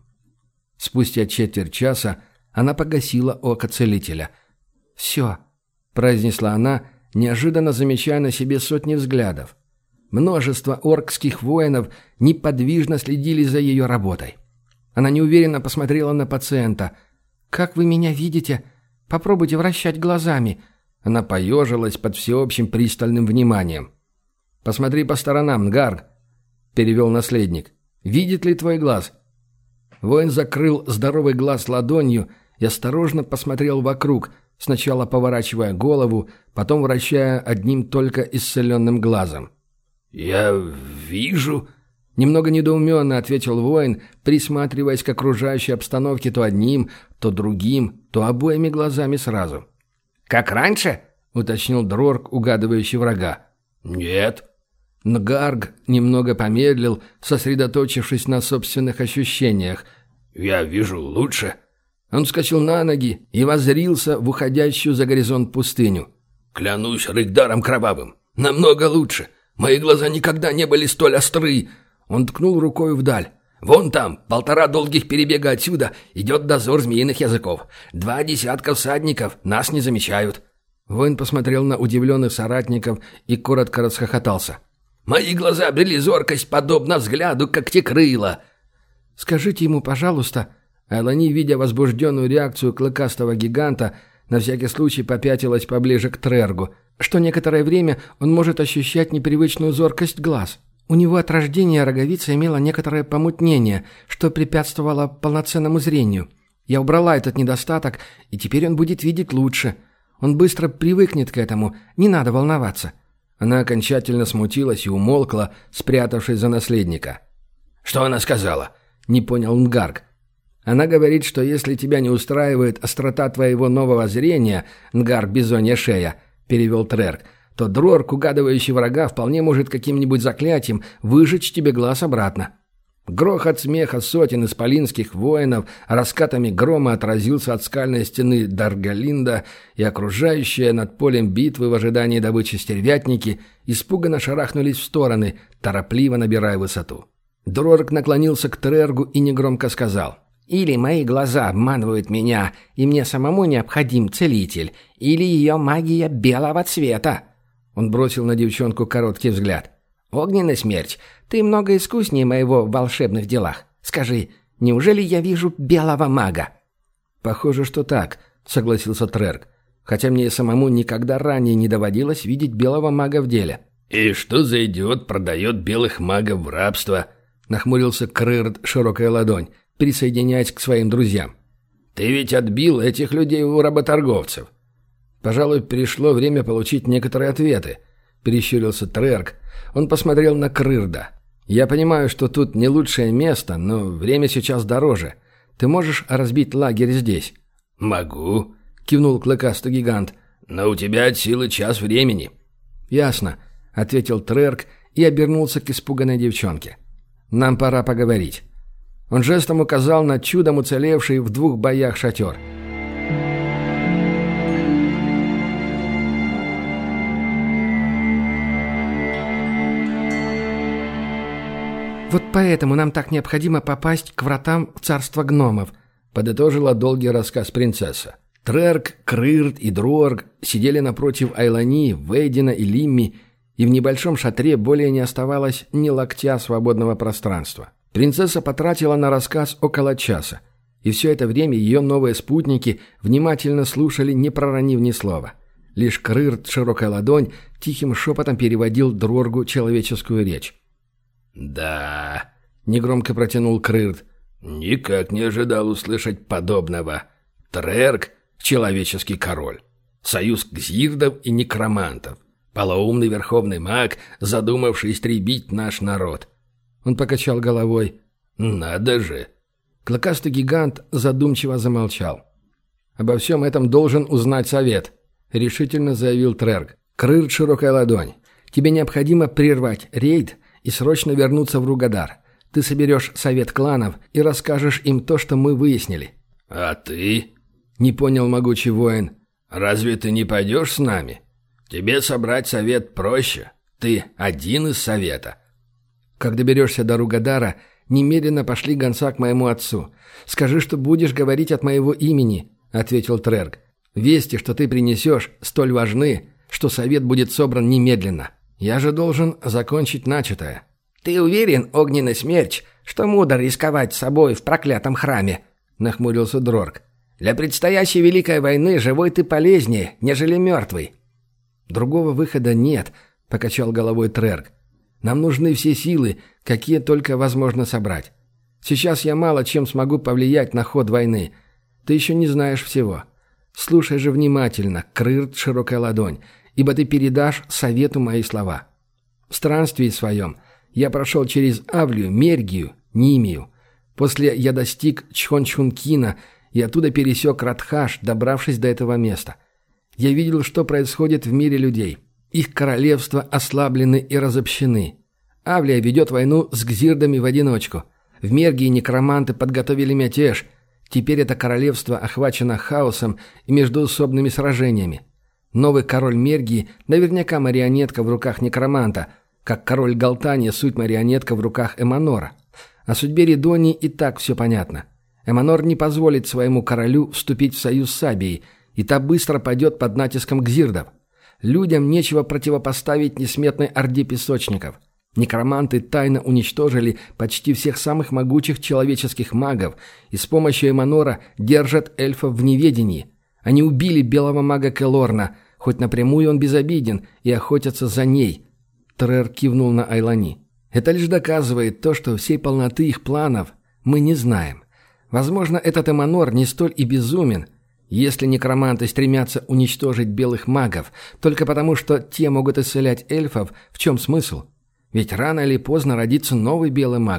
Спустя четверть часа она погасила око целителя. «Все», — произнесла она, неожиданно замечая на себе сотни взглядов. Множество оркских воинов неподвижно следили за ее работой. Она неуверенно посмотрела на пациента. «Как вы меня видите? Попробуйте вращать глазами». Она поежилась под всеобщим пристальным вниманием. «Посмотри по сторонам, Нгарг», — перевел наследник. «Видит ли твой глаз?» Воин закрыл здоровый глаз ладонью и осторожно посмотрел вокруг, сначала поворачивая голову, потом вращая одним только исцеленным глазом. «Я вижу...» — немного недоуменно ответил воин, присматриваясь к окружающей обстановке то одним, то другим, то обоими глазами сразу. «Как раньше?» — уточнил Дрорк, угадывающий врага. «Нет». Нгарг немного помедлил, сосредоточившись на собственных ощущениях. «Я вижу лучше». Он вскочил на ноги и воззрился в уходящую за горизонт пустыню. «Клянусь Рыгдаром Кровавым, намного лучше. Мои глаза никогда не были столь остры». Он ткнул рукой вдаль. «Вон там, полтора долгих перебега отсюда, идет дозор змеиных языков. Два десятка всадников, нас не замечают». Воин посмотрел на удивленных соратников и коротко расхохотался. «Мои глаза обрели зоркость, подобно взгляду когтекрыла». «Скажите ему, пожалуйста...» Алани, видя возбужденную реакцию клыкастого гиганта, на всякий случай попятилась поближе к Трергу, что некоторое время он может ощущать непривычную зоркость глаз. У него от рождения роговица имела некоторое помутнение, что препятствовало полноценному зрению. Я убрала этот недостаток, и теперь он будет видеть лучше. Он быстро привыкнет к этому, не надо волноваться». Она окончательно смутилась и умолкла, спрятавшись за наследника. Что она сказала?» — не понял Нгарк. «Она говорит, что если тебя не устраивает острота твоего нового зрения, Нгарк Бизонья Шея», — перевел Трерк, «то Дрорк, угадывающий врага, вполне может каким-нибудь заклятием выжечь тебе глаз обратно». Грохот смеха сотен исполинских воинов раскатами грома отразился от скальной стены Даргалинда, и окружающие над полем битвы в ожидании добычи стервятники испуганно шарахнулись в стороны, торопливо набирая высоту. Дрорк наклонился к Трергу и негромко сказал: «Или мои глаза обманывают меня, и мне самому необходим целитель, или ее магия белого цвета». Он бросил на девчонку короткий взгляд. «Огненный смерч, ты много искуснее моего в волшебных делах. Скажи, неужели я вижу белого мага?» «Похоже, что так», — согласился Трерк. «Хотя мне и самому никогда ранее не доводилось видеть белого мага в деле». «И что за идиот продает белых магов в рабство?» — нахмурился Крырд широкая ладонь, присоединяясь к своим друзьям. «Ты ведь отбил этих людей у работорговцев». «Пожалуй, пришло время получить некоторые ответы», — перещурился Трерк. Он посмотрел на Крырда. «Я понимаю, что тут не лучшее место, но время сейчас дороже. Ты можешь разбить лагерь здесь?» «Могу», — кивнул клыкастый гигант. «Но у тебя от силы час времени». «Ясно», — ответил Трерк и обернулся к испуганной девчонке. «Нам пора поговорить». Он жестом указал на чудом уцелевший в двух боях шатер. «Вот поэтому нам так необходимо попасть к вратам в царство гномов», — подытожила долгий рассказ принцесса. Трерк, Крырд и Дрорг сидели напротив Айлани, Вейдина и Лимми, и в небольшом шатре более не оставалось ни локтя свободного пространства. Принцесса потратила на рассказ около часа, и все это время ее новые спутники внимательно слушали, не проронив ни слова. Лишь Крырд, широкая ладонь, тихим шепотом переводил Дроргу человеческую речь. «Да», — негромко протянул Крырд, — «никак не ожидал услышать подобного. Трерк — человеческий король. Союз кзирдов и некромантов. Полоумный верховный маг, задумавший истребить наш народ». Он покачал головой. «Надо же!» Клыкастый гигант задумчиво замолчал. «Обо всем этом должен узнать совет», — решительно заявил Трерк. «Крырд, широкая ладонь. Тебе необходимо прервать рейд и срочно вернуться в Ругадар. Ты соберешь совет кланов и расскажешь им то, что мы выяснили». «А ты?» — не понял могучий воин. «Разве ты не пойдешь с нами? Тебе собрать совет проще. Ты один из совета». «Как доберешься до Ругадара, немедленно пошли гонца к моему отцу. Скажи, что будешь говорить от моего имени», — ответил Трерк. «Вести, что ты принесешь, столь важны, что совет будет собран немедленно. Я же должен закончить начатое». «Ты уверен, огненный смерч, что мудро рисковать собой в проклятом храме?» — нахмурился Дрорг. «Для предстоящей великой войны живой ты полезнее, нежели мертвый». «Другого выхода нет», — покачал головой Трерк. «Нам нужны все силы, какие только возможно собрать. Сейчас я мало чем смогу повлиять на ход войны. Ты еще не знаешь всего. Слушай же внимательно, Крырд, широкая ладонь, ибо ты передашь совету мои слова. В странстве своем я прошел через Авлию, Мергию, Нимию. После я достиг Чхончхункина и оттуда пересек Радхаш, добравшись до этого места. Я видел, что происходит в мире людей. Их королевства ослаблены и разобщены. Авлия ведет войну с гзирдами в одиночку. В Мергии некроманты подготовили мятеж. Теперь это королевство охвачено хаосом и междоусобными сражениями. Новый король Мергии наверняка марионетка в руках некроманта, как король Галтания суть марионетка в руках Эманора. О судьбе Ридонии и так все понятно. Эманор не позволит своему королю вступить в союз с Абией, и та быстро пойдет под натиском гзирдов. Людям нечего противопоставить несметной орде песочников. Некроманты тайно уничтожили почти всех самых могучих человеческих магов и с помощью Эманора держат эльфов в неведении. Они убили белого мага Келорна, хоть напрямую он безобиден, и охотятся за ней. Трер кивнул на Айлани. Это лишь доказывает то, что всей полноты их планов мы не знаем. Возможно, этот Эманор не столь и безумен. Если некроманты стремятся уничтожить белых магов только потому, что те могут исцелять эльфов, в чем смысл? Ведь рано или поздно родится новый белый маг.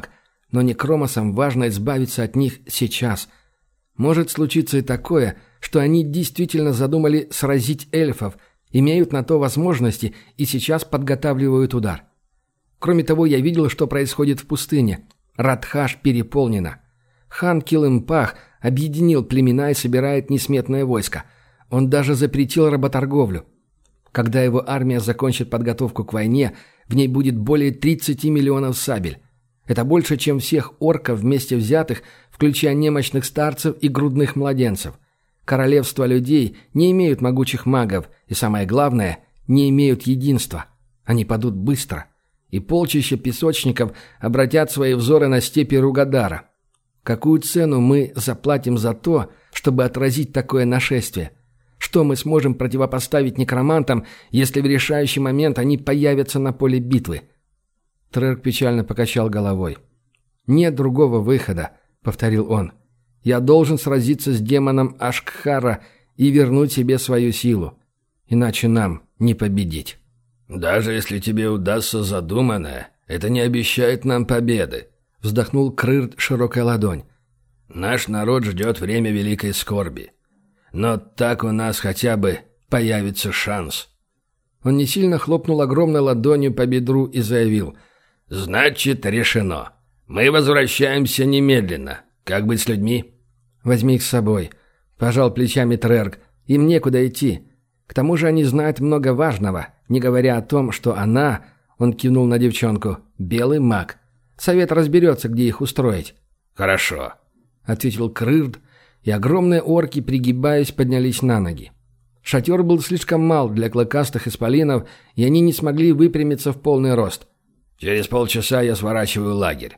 но некромосам важно избавиться от них сейчас. Может случиться и такое, что они действительно задумали сразить эльфов, имеют на то возможности и сейчас подготавливают удар. Кроме того, я видел, что происходит в пустыне. Радхаш переполнена. Хан Килымпах объединил племена и собирает несметное войско. Он даже запретил работорговлю. Когда его армия закончит подготовку к войне, в ней будет более тридцати миллионов сабель. Это больше, чем всех орков вместе взятых, включая немощных старцев и грудных младенцев. Королевства людей не имеют могучих магов, и самое главное, не имеют единства. Они падут быстро. И полчища песочников обратят свои взоры на степи Ругадара. Какую цену мы заплатим за то, чтобы отразить такое нашествие? Что мы сможем противопоставить некромантам, если в решающий момент они появятся на поле битвы? Трерк печально покачал головой. «Нет другого выхода», — повторил он. «Я должен сразиться с демоном Ашкхара и вернуть себе свою силу. Иначе нам не победить». «Даже если тебе удастся задуманное, это не обещает нам победы», — вздохнул Крырт широкой ладонь. «Наш народ ждет время великой скорби. Но так у нас хотя бы появится шанс». Он не сильно хлопнул огромной ладонью по бедру и заявил: «Значит, решено. Мы возвращаемся немедленно. Как быть с людьми?» «Возьми их с собой», — пожал плечами Трерк. «Им некуда идти. К тому же они знают много важного, не говоря о том, что она, — он кивнул на девчонку, — белый маг. Совет разберется, где их устроить». «Хорошо», — ответил Крырт, и огромные орки, пригибаясь, поднялись на ноги. Шатер был слишком мал для клыкастых исполинов, и они не смогли выпрямиться в полный рост. «Через полчаса я сворачиваю лагерь».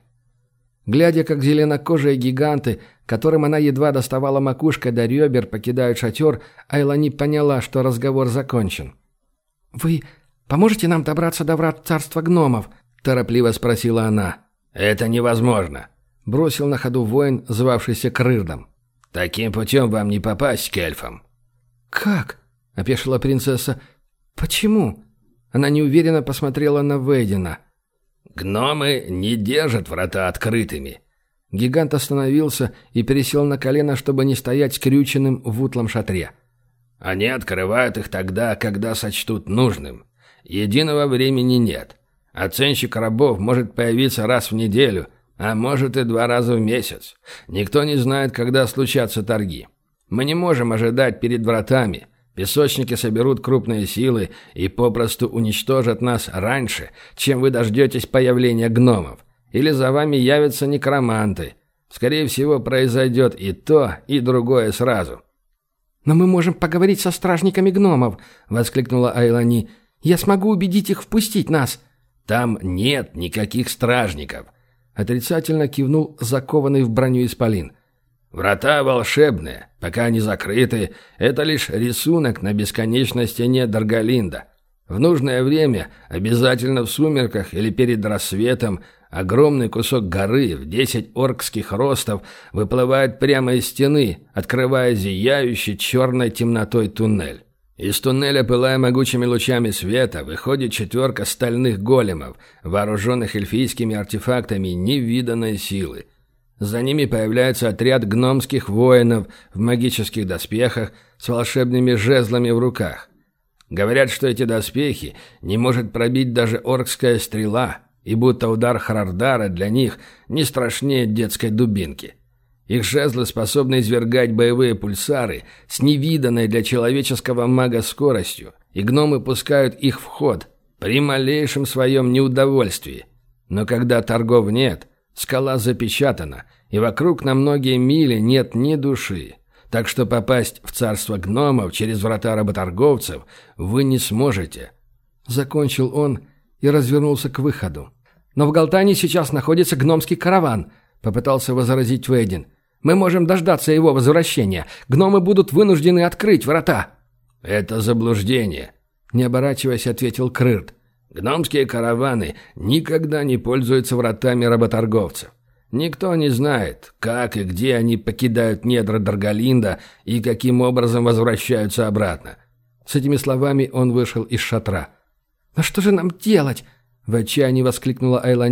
Глядя, как зеленокожие гиганты, которым она едва доставала макушкой до ребер, покидают шатер, Айлани поняла, что разговор закончен. «Вы поможете нам добраться до врат царства гномов?» – торопливо спросила она. «Это невозможно», – бросил на ходу воин, звавшийся Крырдом. «Таким путем вам не попасть к эльфам». «Как?» – опешила принцесса. «Почему?» Она неуверенно посмотрела на Вейдена. «Гномы не держат врата открытыми». Гигант остановился и пересел на колено, чтобы не стоять скрюченным в утлом шатре. «Они открывают их тогда, когда сочтут нужным. Единого времени нет. Оценщик рабов может появиться раз в неделю, а может и два раза в месяц. Никто не знает, когда случатся торги. Мы не можем ожидать перед вратами. Песочники соберут крупные силы и попросту уничтожат нас раньше, чем вы дождетесь появления гномов. Или за вами явятся некроманты. Скорее всего, произойдет и то, и другое сразу». «Но мы можем поговорить со стражниками гномов», — воскликнула Айлани. «Я смогу убедить их впустить нас». «Там нет никаких стражников», — отрицательно кивнул закованный в броню исполин. «Врата волшебные, пока они закрыты, это лишь рисунок на бесконечной стене Даргалинда. В нужное время, обязательно в сумерках или перед рассветом, огромный кусок горы в десять оркских ростов выплывает прямо из стены, открывая зияющий черной темнотой туннель. Из туннеля, пылая могучими лучами света, выходит четверка стальных големов, вооруженных эльфийскими артефактами невиданной силы. За ними появляется отряд гномских воинов в магических доспехах с волшебными жезлами в руках. Говорят, что эти доспехи не может пробить даже оркская стрела, и будто удар Харардара для них не страшнее детской дубинки. Их жезлы способны извергать боевые пульсары с невиданной для человеческого мага скоростью, и гномы пускают их в ход при малейшем своем неудовольствии. Но когда торгов нет, скала запечатана, и вокруг на многие мили нет ни души. Так что попасть в царство гномов через врата работорговцев вы не сможете». Закончил он и развернулся к выходу. «Но в Галтане сейчас находится гномский караван», — попытался возразить Вейден. «Мы можем дождаться его возвращения. Гномы будут вынуждены открыть врата». «Это заблуждение», — не оборачиваясь, ответил Крырт. «Гномские караваны никогда не пользуются вратами работорговцев. Никто не знает, как и где они покидают недра Даргалинда и каким образом возвращаются обратно». С этими словами он вышел из шатра. «Но что же нам делать?» — в отчаянии воскликнула Айлани.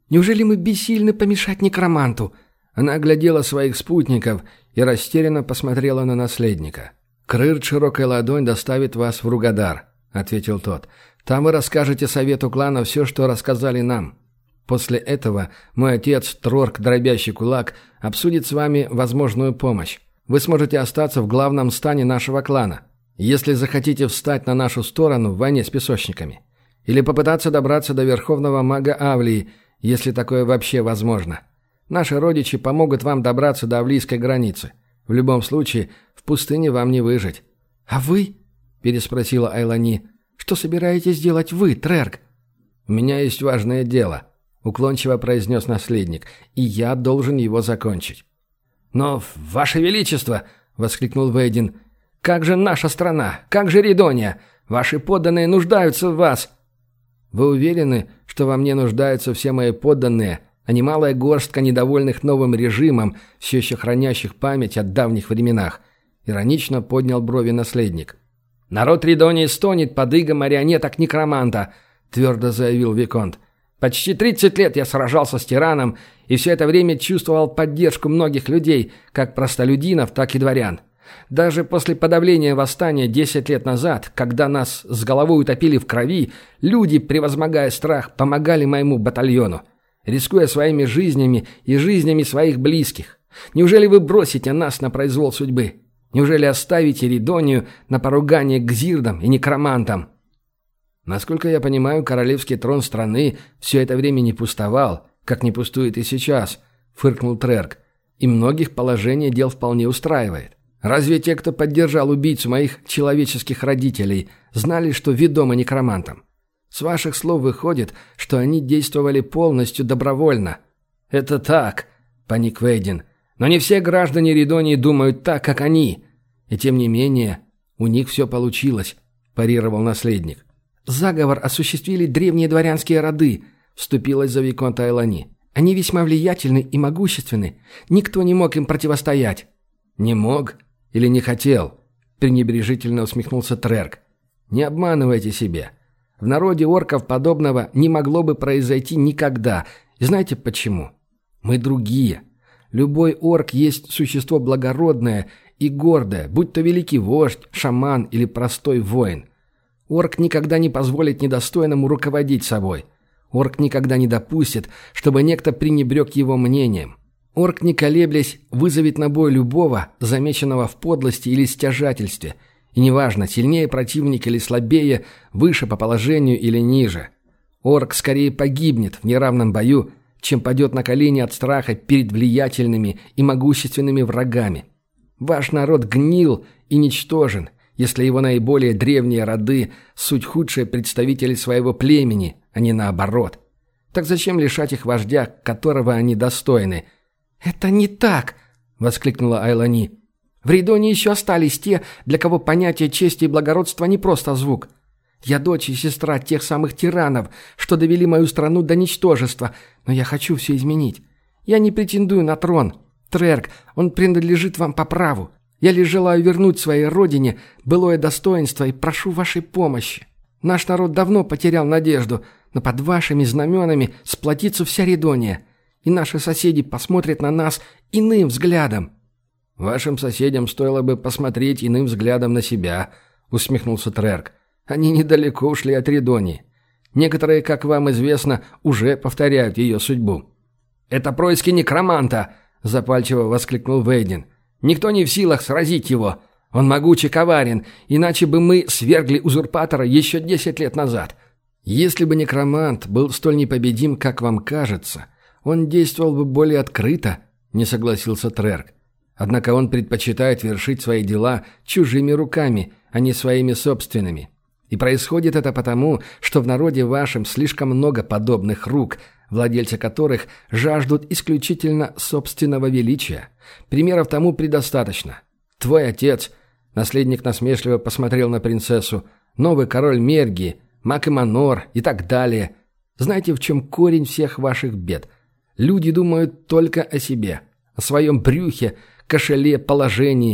Неужели мы бессильны помешать некроманту?» Она оглядела своих спутников и растерянно посмотрела на наследника. «Крырт широкая ладонь доставит вас в Ругадар», — ответил тот. «Там вы расскажете совету клана все, что рассказали нам. После этого мой отец, Трорк Дробящий Кулак, обсудит с вами возможную помощь. Вы сможете остаться в главном стане нашего клана, если захотите встать на нашу сторону в войне с песочниками. Или попытаться добраться до верховного мага Авлии, если такое вообще возможно. Наши родичи помогут вам добраться до авлийской границы. В любом случае, в пустыне вам не выжить». «А вы?» – переспросила Айлани. «Что собираетесь делать вы, Трерк?» «У меня есть важное дело», – уклончиво произнес наследник, – «и я должен его закончить». «Но, Ваше Величество!» – воскликнул Вейдин. «Как же наша страна? Как же Ридония? Ваши подданные нуждаются в вас!» «Вы уверены, что во мне нуждаются все мои подданные, а не малая горстка недовольных новым режимом, все еще хранящих память о давних временах?» – иронично поднял брови наследник. «Народ Ридонии стонет под игом марионеток некроманта», – твердо заявил Виконт. «Почти тридцать лет я сражался с тираном, и все это время чувствовал поддержку многих людей, как простолюдинов, так и дворян. Даже после подавления восстания десять лет назад, когда нас с головой утопили в крови, люди, превозмогая страх, помогали моему батальону, рискуя своими жизнями и жизнями своих близких. Неужели вы бросите нас на произвол судьбы? Неужели оставите Ридонию на поругание к зирдам и некромантам?» «Насколько я понимаю, королевский трон страны все это время не пустовал, как не пустует и сейчас», — фыркнул Трерк. «И многих положение дел вполне устраивает. Разве те, кто поддержал убийцу моих человеческих родителей, знали, что ведомы некромантом? С ваших слов выходит, что они действовали полностью добровольно». «Это так», — паник Вейдин. «Но не все граждане Ридонии думают так, как они. И тем не менее, у них все получилось», — парировал наследник. «Заговор осуществили древние дворянские роды», — вступилась за Виконта Айлани. «Они весьма влиятельны и могущественны. Никто не мог им противостоять». «Не мог или не хотел?» — пренебрежительно усмехнулся Трерк. «Не обманывайте себя. В народе орков подобного не могло бы произойти никогда. И знаете почему? Мы другие. Любой орк есть существо благородное и гордое, будь то великий вождь, шаман или простой воин. Орк никогда не позволит недостойному руководить собой. Орк никогда не допустит, чтобы некто пренебрег его мнением. Орк, не колеблясь, вызовет на бой любого, замеченного в подлости или стяжательстве. И неважно, сильнее противник или слабее, выше по положению или ниже. Орк скорее погибнет в неравном бою, чем падет на колени от страха перед влиятельными и могущественными врагами. Ваш народ гнил и ничтожен, если его наиболее древние роды – суть худшие представители своего племени, а не наоборот. Так зачем лишать их вождя, которого они достойны? «Это не так!» – воскликнула Айлани. «В Ридонии еще остались те, для кого понятие чести и благородства не просто звук. Я дочь и сестра тех самых тиранов, что довели мою страну до ничтожества, но я хочу все изменить. Я не претендую на трон. Трерк, он принадлежит вам по праву. Я лишь желаю вернуть своей родине былое достоинство и прошу вашей помощи. Наш народ давно потерял надежду, но под вашими знаменами сплотится вся Ридония, и наши соседи посмотрят на нас иным взглядом». «Вашим соседям стоило бы посмотреть иным взглядом на себя», — усмехнулся Трерк. «Они недалеко ушли от Ридонии. Некоторые, как вам известно, уже повторяют ее судьбу». «Это происки некроманта!» — запальчиво воскликнул Вейдин. «Никто не в силах сразить его. Он могуч и коварен, иначе бы мы свергли узурпатора еще десять лет назад». «Если бы некромант был столь непобедим, как вам кажется, он действовал бы более открыто», — не согласился Трерк. «Однако он предпочитает вершить свои дела чужими руками, а не своими собственными. И происходит это потому, что в народе вашем слишком много подобных рук, владельцы которых жаждут исключительно собственного величия. Примеров тому предостаточно. Твой отец, наследник насмешливо посмотрел на принцессу, новый король Мергии, маг Иманор и так далее. Знаете, в чем корень всех ваших бед? Люди думают только о себе, о своем брюхе, кошеле, положении.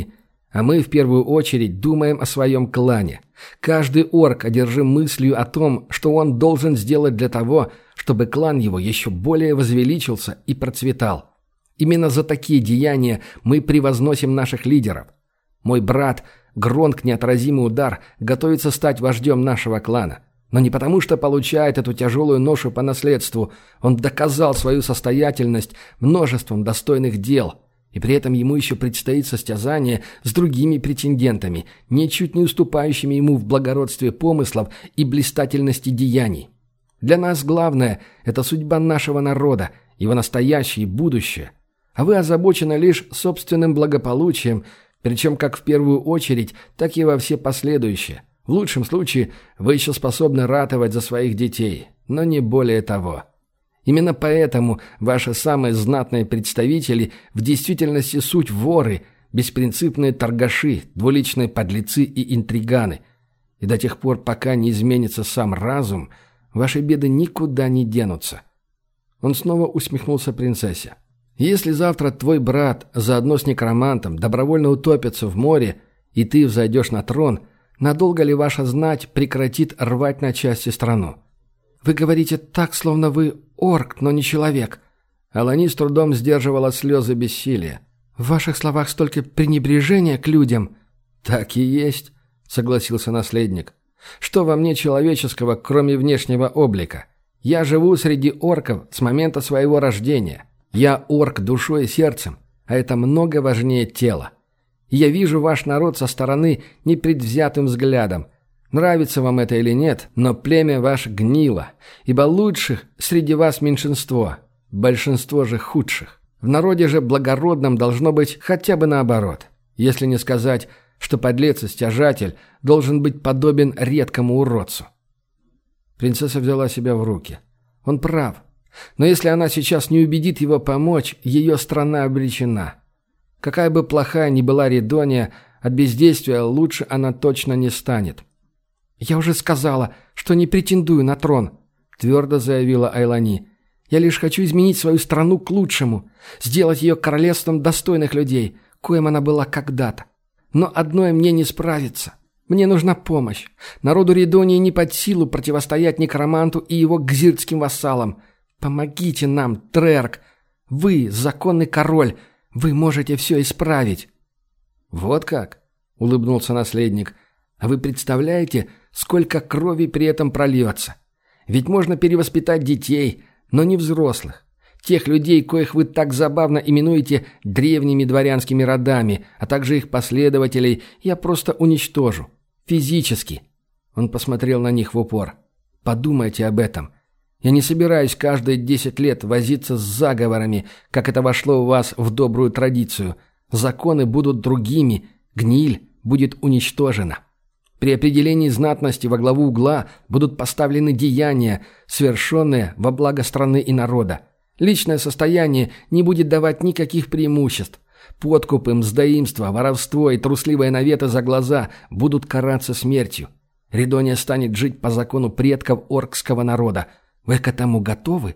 А мы в первую очередь думаем о своем клане. Каждый орк одержим мыслью о том, что он должен сделать для того, чтобы клан его еще более возвеличился и процветал. Именно за такие деяния мы превозносим наших лидеров. Мой брат, Гронк Неотразимый Удар, готовится стать вождем нашего клана. Но не потому, что получает эту тяжелую ношу по наследству. Он доказал свою состоятельность множеством достойных дел. И при этом ему еще предстоит состязание с другими претендентами, ничуть не уступающими ему в благородстве помыслов и блистательности деяний. Для нас главное – это судьба нашего народа, его настоящее и будущее. А вы озабочены лишь собственным благополучием, причем как в первую очередь, так и во все последующие. В лучшем случае вы еще способны ратовать за своих детей, но не более того. Именно поэтому ваши самые знатные представители в действительности суть воры, беспринципные торгаши, двуличные подлецы и интриганы. И до тех пор, пока не изменится сам разум, ваши беды никуда не денутся. Он снова усмехнулся принцессе. Если завтра твой брат заодно с некромантом добровольно утопится в море, и ты взойдешь на трон, надолго ли ваша знать прекратит рвать на части страну? Вы говорите так, словно вы орк, но не человек. Алани с трудом сдерживала слезы бессилия. В ваших словах столько пренебрежения к людям. Так и есть, согласился наследник. Что во мне человеческого, кроме внешнего облика? Я живу среди орков с момента своего рождения. Я орк душой и сердцем, а это много важнее тела. И я вижу ваш народ со стороны непредвзятым взглядом. Нравится вам это или нет, но племя ваше гнило, ибо лучших среди вас меньшинство, большинство же худших. В народе же благородном должно быть хотя бы наоборот, если не сказать, что подлец и стяжатель должен быть подобен редкому уродцу. Принцесса взяла себя в руки. Он прав, но если она сейчас не убедит его помочь, ее страна обречена. Какая бы плохая ни была Ридония, от бездействия лучше она точно не станет. «Я уже сказала, что не претендую на трон», — твердо заявила Айлани. «Я лишь хочу изменить свою страну к лучшему, сделать ее королевством достойных людей, коим она была когда-то. Но одной мне не справиться. Мне нужна помощь. Народу Ридонии не под силу противостоять некроманту и его гзиртским вассалам. Помогите нам, Трерк. Вы, законный король, вы можете все исправить». «Вот как?» — улыбнулся наследник. «А вы представляете, сколько крови при этом прольется? Ведь можно перевоспитать детей, но не взрослых. Тех людей, коих вы так забавно именуете древними дворянскими родами, а также их последователей, я просто уничтожу. Физически». Он посмотрел на них в упор. «Подумайте об этом. Я не собираюсь каждые десять лет возиться с заговорами, как это вошло у вас в добрую традицию. Законы будут другими, гниль будет уничтожена. При определении знатности во главу угла будут поставлены деяния, совершенные во благо страны и народа. Личное состояние не будет давать никаких преимуществ. Подкупы, мздоимство, воровство и трусливые наветы за глаза будут караться смертью. Ридония станет жить по закону предков оркского народа. Вы к этому готовы?»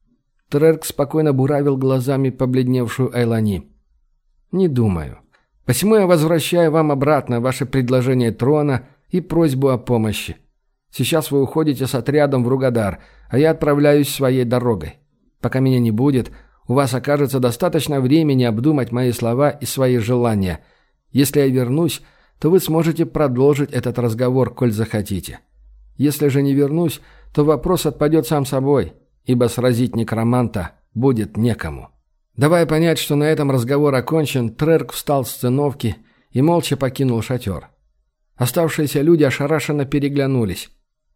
Трерк спокойно буравил глазами побледневшую Айлани. «Не думаю. Посему я возвращаю вам обратно ваше предложение трона и просьбу о помощи. Сейчас вы уходите с отрядом в Ругадар, а я отправляюсь своей дорогой. Пока меня не будет, у вас окажется достаточно времени обдумать мои слова и свои желания. Если я вернусь, то вы сможете продолжить этот разговор, коль захотите. Если же не вернусь, то вопрос отпадет сам собой, ибо сразить некроманта будет некому». Давая понять, что на этом разговор окончен, Трерк встал с циновки и молча покинул шатер. Оставшиеся люди ошарашенно переглянулись.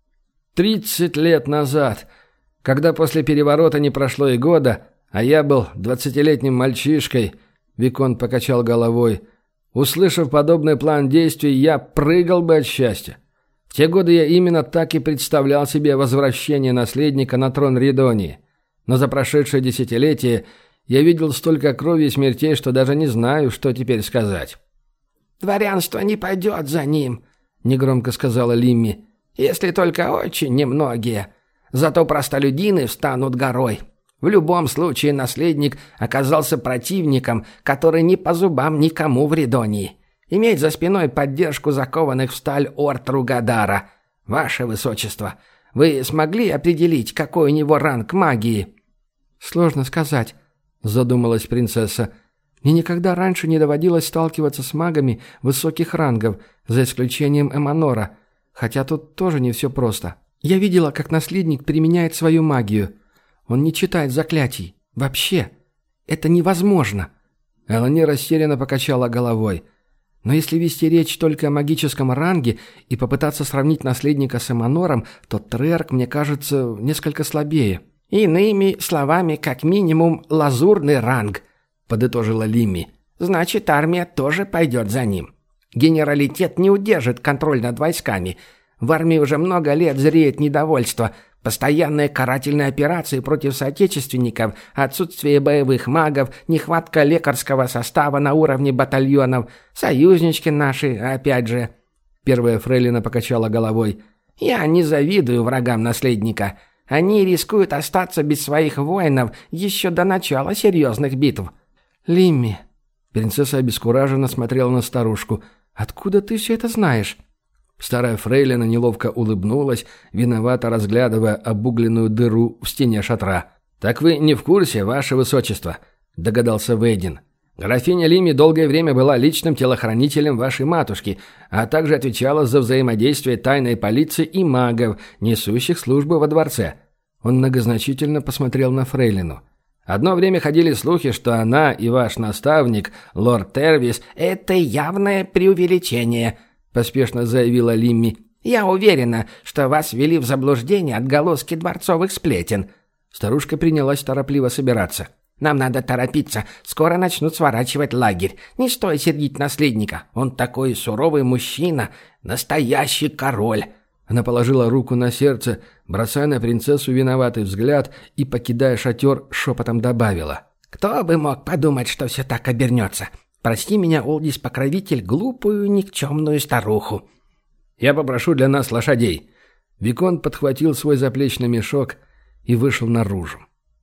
«Тридцать лет назад, когда после переворота не прошло и года, а я был двадцатилетним мальчишкой», — Виконт покачал головой, — «услышав подобный план действий, я прыгал бы от счастья. В те годы я именно так и представлял себе возвращение наследника на трон Ридонии. Но за прошедшее десятилетие я видел столько крови и смертей, что даже не знаю, что теперь сказать». «Дворянство не пойдет за ним», — негромко сказала Лимми. «если только очень немногие. Зато простолюдины встанут горой. В любом случае наследник оказался противником, который не по зубам никому в Ридонии. Иметь за спиной поддержку закованных в сталь орд Ругадара. Ваше Высочество, вы смогли определить, какой у него ранг магии?» «Сложно сказать», — задумалась принцесса. «Мне никогда раньше не доводилось сталкиваться с магами высоких рангов, за исключением Эманора, хотя тут тоже не все просто. Я видела, как наследник применяет свою магию. Он не читает заклятий. Вообще. Это невозможно». Элани растерянно покачала головой. «Но если вести речь только о магическом ранге и попытаться сравнить наследника с Эманором, то Трерк, мне кажется, несколько слабее». «Иными словами, как минимум, лазурный ранг», — подытожила Лимми. «Значит, армия тоже пойдет за ним. Генералитет не удержит контроль над войсками. В армии уже много лет зреет недовольство. Постоянные карательные операции против соотечественников, отсутствие боевых магов, нехватка лекарского состава на уровне батальонов. Союзнички наши, опять же». Первая фрейлина покачала головой. «Я не завидую врагам наследника. Они рискуют остаться без своих воинов еще до начала серьезных битв». «Лимми», — принцесса обескураженно смотрела на старушку, — «откуда ты все это знаешь?» Старая фрейлина неловко улыбнулась, виновато разглядывая обугленную дыру в стене шатра. «Так вы не в курсе, ваше высочество?» – догадался Вейдин. «Графиня Лимми долгое время была личным телохранителем вашей матушки, а также отвечала за взаимодействие тайной полиции и магов, несущих службу во дворце». Он многозначительно посмотрел на фрейлину. «Одно время ходили слухи, что она и ваш наставник, лорд Тервис...» «Это явное преувеличение», — поспешно заявила Лимми. «Я уверена, что вас ввели в заблуждение отголоски дворцовых сплетен». Старушка принялась торопливо собираться. «Нам надо торопиться. Скоро начнут сворачивать лагерь. Не стоит сердить наследника. Он такой суровый мужчина. Настоящий король». Она положила руку на сердце, бросая на принцессу виноватый взгляд и, покидая шатер, шепотом добавила. «Кто бы мог подумать, что все так обернется? Прости меня, Олдис-покровитель, глупую, никчемную старуху». «Я попрошу для нас лошадей». Виконт подхватил свой заплечный мешок и вышел наружу.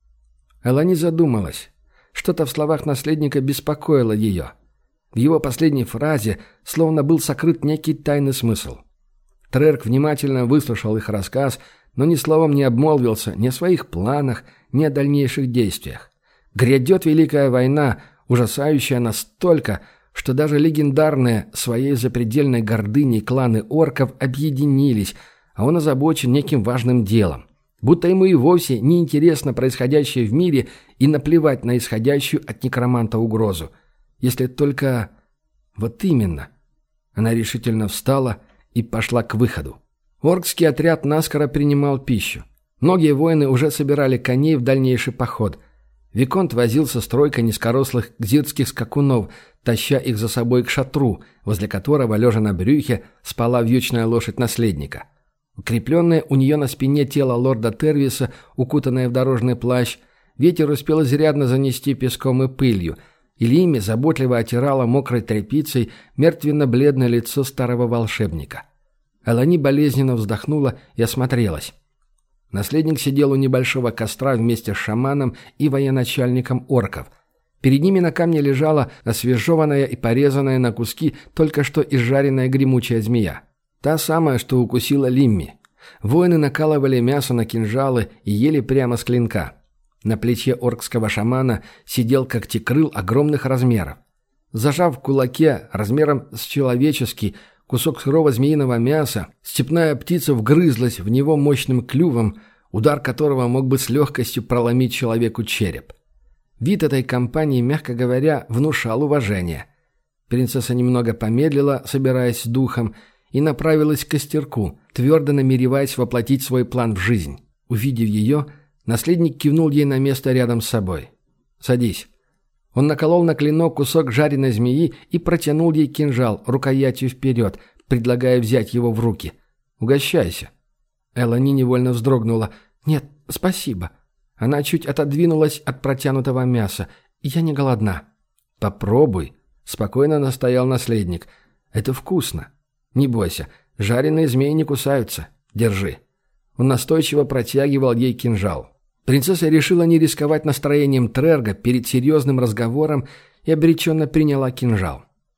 Элани задумалась. Что-то в словах наследника беспокоило ее. В его последней фразе словно был сокрыт некий тайный смысл. Трерк внимательно выслушал их рассказ, но ни словом не обмолвился ни о своих планах, ни о дальнейших действиях. Грядет Великая война, ужасающая настолько, что даже легендарные своей запредельной гордыней кланы орков объединились, а он озабочен неким важным делом. Будто ему и вовсе не интересно происходящее в мире и наплевать на исходящую от некроманта угрозу. Если только... Вот именно. Она решительно встала и пошла к выходу. Оркский отряд наскоро принимал пищу. Многие воины уже собирали коней в дальнейший поход. Виконт возился с тройкой низкорослых гзирских скакунов, таща их за собой к шатру, возле которого, лежа на брюхе, спала вьючная лошадь наследника. Укрепленное у нее на спине тело лорда Тервиса, укутанное в дорожный плащ, ветер успел изрядно занести песком и пылью, и Лимми заботливо отирала мокрой тряпицей мертвенно-бледное лицо старого волшебника. Элани болезненно вздохнула и осмотрелась. Наследник сидел у небольшого костра вместе с шаманом и военачальником орков. Перед ними на камне лежала освежеванная и порезанная на куски только что изжаренная гремучая змея. Та самая, что укусила Лимми. Воины накалывали мясо на кинжалы и ели прямо с клинка. На плече оркского шамана сидел когтекрыл огромных размеров. Зажав в кулаке размером с человеческий кусок сырого змеиного мяса, степная птица вгрызлась в него мощным клювом, удар которого мог бы с легкостью проломить человеку череп. Вид этой компании, мягко говоря, внушал уважение. Принцесса немного помедлила, собираясь с духом, и направилась к костерку, твердо намереваясь воплотить свой план в жизнь. Увидев ее, наследник кивнул ей на место рядом с собой. «Садись». Он наколол на клинок кусок жареной змеи и протянул ей кинжал рукоятью вперед, предлагая взять его в руки. «Угощайся». Элани невольно вздрогнула. «Нет, спасибо». Она чуть отодвинулась от протянутого мяса. «Я не голодна». «Попробуй», — спокойно настоял наследник. «Это вкусно. Не бойся, жареные змеи не кусаются. Держи». Он настойчиво протягивал ей кинжал. Принцесса решила не рисковать настроением Трерга перед серьезным разговором и обреченно приняла кинжал.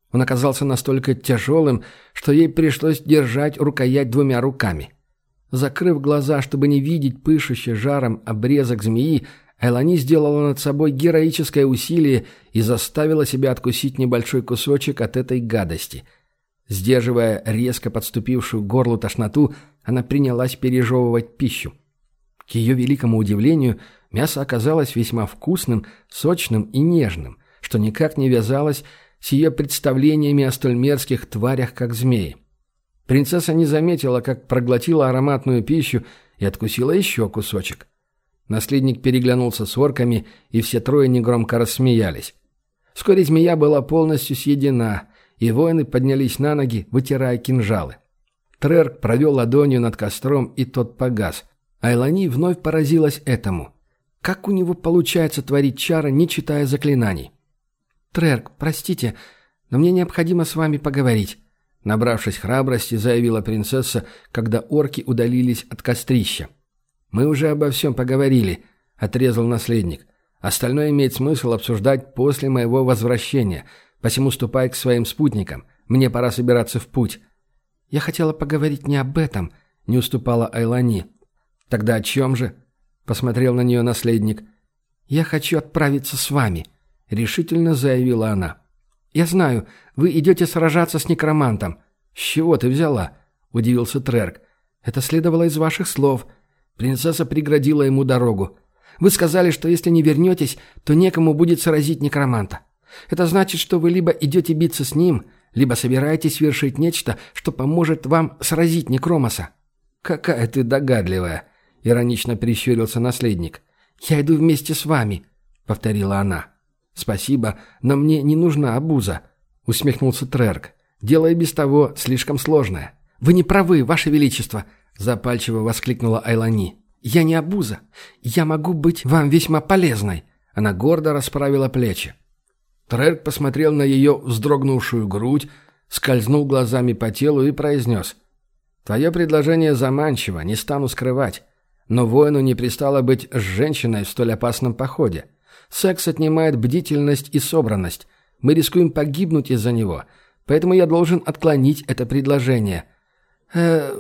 Он оказался настолько тяжелым, что ей пришлось держать рукоять двумя руками. Закрыв глаза, чтобы не видеть пышущий жаром обрезок змеи, Айлани сделала над собой героическое усилие и заставила себя откусить небольшой кусочек от этой гадости. Сдерживая резко подступившую к горлу тошноту, она принялась пережевывать пищу. К ее великому удивлению, мясо оказалось весьма вкусным, сочным и нежным, что никак не вязалось с ее представлениями о столь мерзких тварях, как змеи. Принцесса не заметила, как проглотила ароматную пищу и откусила еще кусочек. Наследник переглянулся с орками, и все трое негромко рассмеялись. Вскоре змея была полностью съедена, и воины поднялись на ноги, вытирая кинжалы. Трерк провел ладонью над костром, и тот погас. Айлани вновь поразилась этому. Как у него получается творить чары, не читая заклинаний? «Трерк, простите, но мне необходимо с вами поговорить», — набравшись храбрости, заявила принцесса, когда орки удалились от кострища. «Мы уже обо всем поговорили», — отрезал наследник. «Остальное имеет смысл обсуждать после моего возвращения, посему ступай к своим спутникам. Мне пора собираться в путь». «Я хотела поговорить не об этом», — не уступала Айлани. «Тогда о чем же?» — посмотрел на нее наследник. «Я хочу отправиться с вами», — решительно заявила она. «Я знаю, вы идете сражаться с некромантом». «С чего ты взяла?» — удивился Трерк. «Это следовало из ваших слов». Принцесса преградила ему дорогу. «Вы сказали, что если не вернетесь, то некому будет сразить некроманта. Это значит, что вы либо идете биться с ним, либо собираетесь совершить нечто, что поможет вам сразить Некромоса». «Какая ты догадливая!» — иронично прищурился наследник. «Я иду вместе с вами», — повторила она. «Спасибо, но мне не нужна обуза», — усмехнулся Трерк. «Дело и без того слишком сложное». «Вы не правы, Ваше Величество», — запальчиво воскликнула Айлани. «Я не обуза. Я могу быть вам весьма полезной». Она гордо расправила плечи. Трерк посмотрел на ее вздрогнувшую грудь, скользнул глазами по телу и произнес. «Твое предложение заманчиво, не стану скрывать. Но воину не пристало быть с женщиной в столь опасном походе. Секс отнимает бдительность и собранность. Мы рискуем погибнуть из-за него. Поэтому я должен отклонить это предложение». «Э...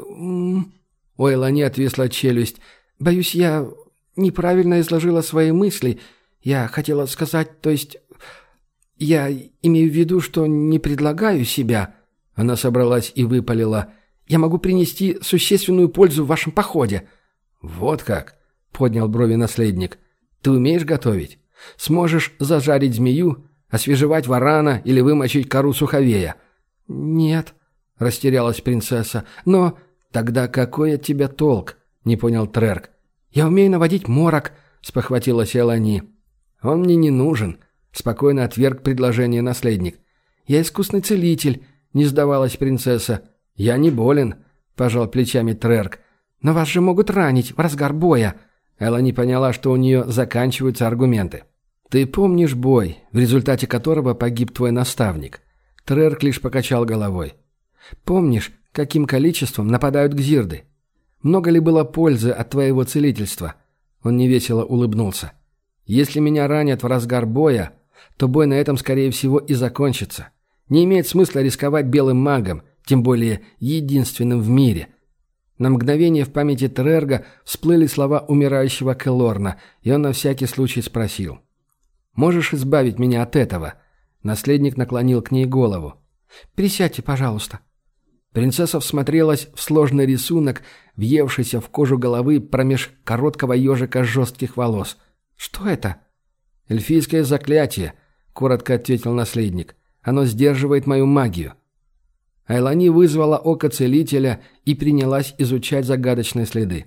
У Айлани отвисла челюсть. «Боюсь, я неправильно изложила свои мысли. Я хотела сказать, то есть... Я имею в виду, что не предлагаю себя». Она собралась и выпалила. «Я могу принести существенную пользу в вашем походе». «Вот как?» — поднял брови наследник. «Ты умеешь готовить? Сможешь зажарить змею, освежевать варана или вымочить кору суховея?» «Нет», — растерялась принцесса. «Но тогда какой от тебя толк?» — не понял Трерк. «Я умею наводить морок», — спохватилась Айлани. «Он мне не нужен», — спокойно отверг предложение наследник. «Я искусный целитель», — не сдавалась принцесса. «Я не болен», — пожал плечами Трерк. «Но вас же могут ранить в разгар боя». Айлани поняла, что у нее заканчиваются аргументы. «Ты помнишь бой, в результате которого погиб твой наставник?» Трерк лишь покачал головой. «Помнишь, каким количеством нападают гзирды? Много ли было пользы от твоего целительства?» Он невесело улыбнулся. «Если меня ранят в разгар боя, то бой на этом, скорее всего, и закончится. Не имеет смысла рисковать белым магом, тем более единственным в мире». На мгновение в памяти Трерга всплыли слова умирающего Келорна, и он на всякий случай спросил. «Можешь избавить меня от этого?» Наследник наклонил к ней голову. «Присядьте, пожалуйста». Принцесса всмотрелась в сложный рисунок, въевшийся в кожу головы промеж короткого ежика жестких волос. «Что это?» «Эльфийское заклятие», — коротко ответил наследник. «Оно сдерживает мою магию». Айлани вызвала око целителя и принялась изучать загадочные следы.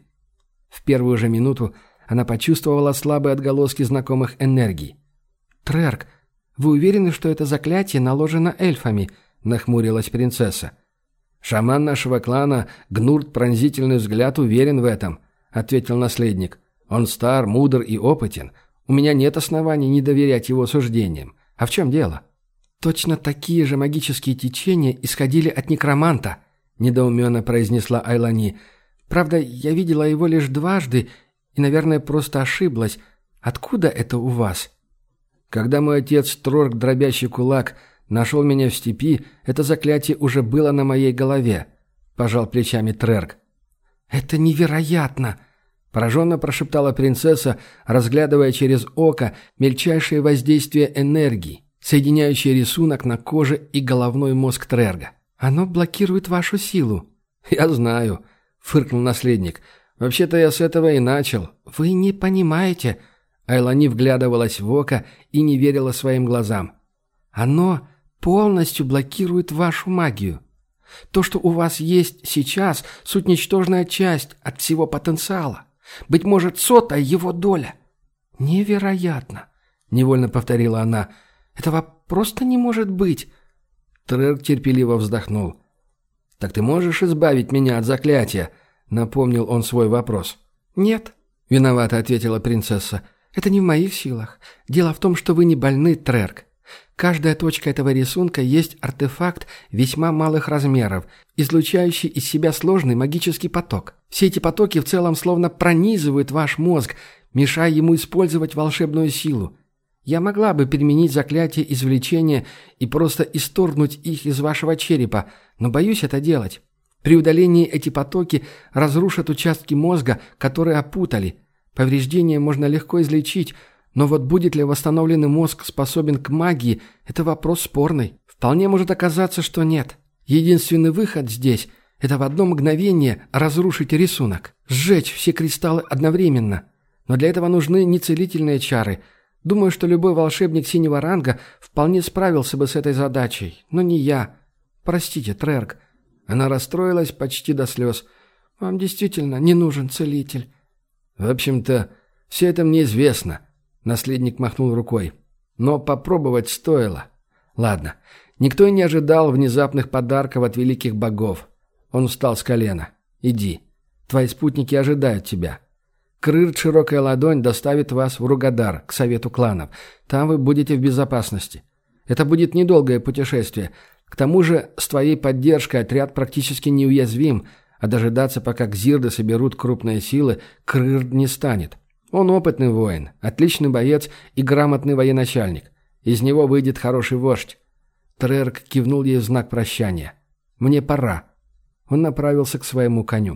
В первую же минуту она почувствовала слабые отголоски знакомых энергий. «Трерк, вы уверены, что это заклятие наложено эльфами?» — нахмурилась принцесса. «Шаман нашего клана, Гнурт Пронзительный Взгляд, уверен в этом», — ответил наследник. «Он стар, мудр и опытен. У меня нет оснований не доверять его суждениям. А в чем дело?» «Точно такие же магические течения исходили от некроманта», — недоуменно произнесла Айлани. «Правда, я видела его лишь дважды и, наверное, просто ошиблась. Откуда это у вас?» Когда мой отец Трорк Дробящий Кулак Нашел меня в степи, это заклятие уже было на моей голове», — пожал плечами Трерк. «Это невероятно!» — пораженно прошептала принцесса, разглядывая через око мельчайшее воздействие энергии, соединяющее рисунок на коже и головной мозг Трерга. «Оно блокирует вашу силу». «Я знаю», — фыркнул наследник. «Вообще-то я с этого и начал». «Вы не понимаете». Айлани вглядывалась в око и не верила своим глазам. «Оно полностью блокирует вашу магию. То, что у вас есть сейчас, суть ничтожная часть от всего потенциала. Быть может, сотая его доля». «Невероятно», — невольно повторила она. «Этого просто не может быть». Трерк терпеливо вздохнул. «Так ты можешь избавить меня от заклятия?» — напомнил он свой вопрос. «Нет», — виновато ответила принцесса. «Это не в моих силах. Дело в том, что вы не больны, Трерк. Каждая точка этого рисунка есть артефакт весьма малых размеров, излучающий из себя сложный магический поток. Все эти потоки в целом словно пронизывают ваш мозг, мешая ему использовать волшебную силу. Я могла бы применить заклятие извлечения и просто исторгнуть их из вашего черепа, но боюсь это делать. При удалении эти потоки разрушат участки мозга, которые опутали. Повреждения можно легко излечить, но вот будет ли восстановленный мозг способен к магии – это вопрос спорный. Вполне может оказаться, что нет. Единственный выход здесь – это в одно мгновение разрушить рисунок, сжечь все кристаллы одновременно. Но для этого нужны не целительные чары. Думаю, что любой волшебник синего ранга вполне справился бы с этой задачей, но не я. Простите, Трерк». Она расстроилась почти до слез. «Вам действительно не нужен целитель». «В общем-то, все это мне известно», — наследник махнул рукой. «Но попробовать стоило. Ладно, никто и не ожидал внезапных подарков от великих богов». Он встал с колена. «Иди. Твои спутники ожидают тебя. Крырт широкая ладонь доставит вас в Ругадар, к совету кланов. Там вы будете в безопасности. Это будет недолгое путешествие. К тому же с твоей поддержкой отряд практически неуязвим, а дожидаться, пока кзирды соберут крупные силы, Крырт не станет. Он опытный воин, отличный боец и грамотный военачальник. Из него выйдет хороший вождь». Трерк кивнул ей в знак прощания. «Мне пора». Он направился к своему коню.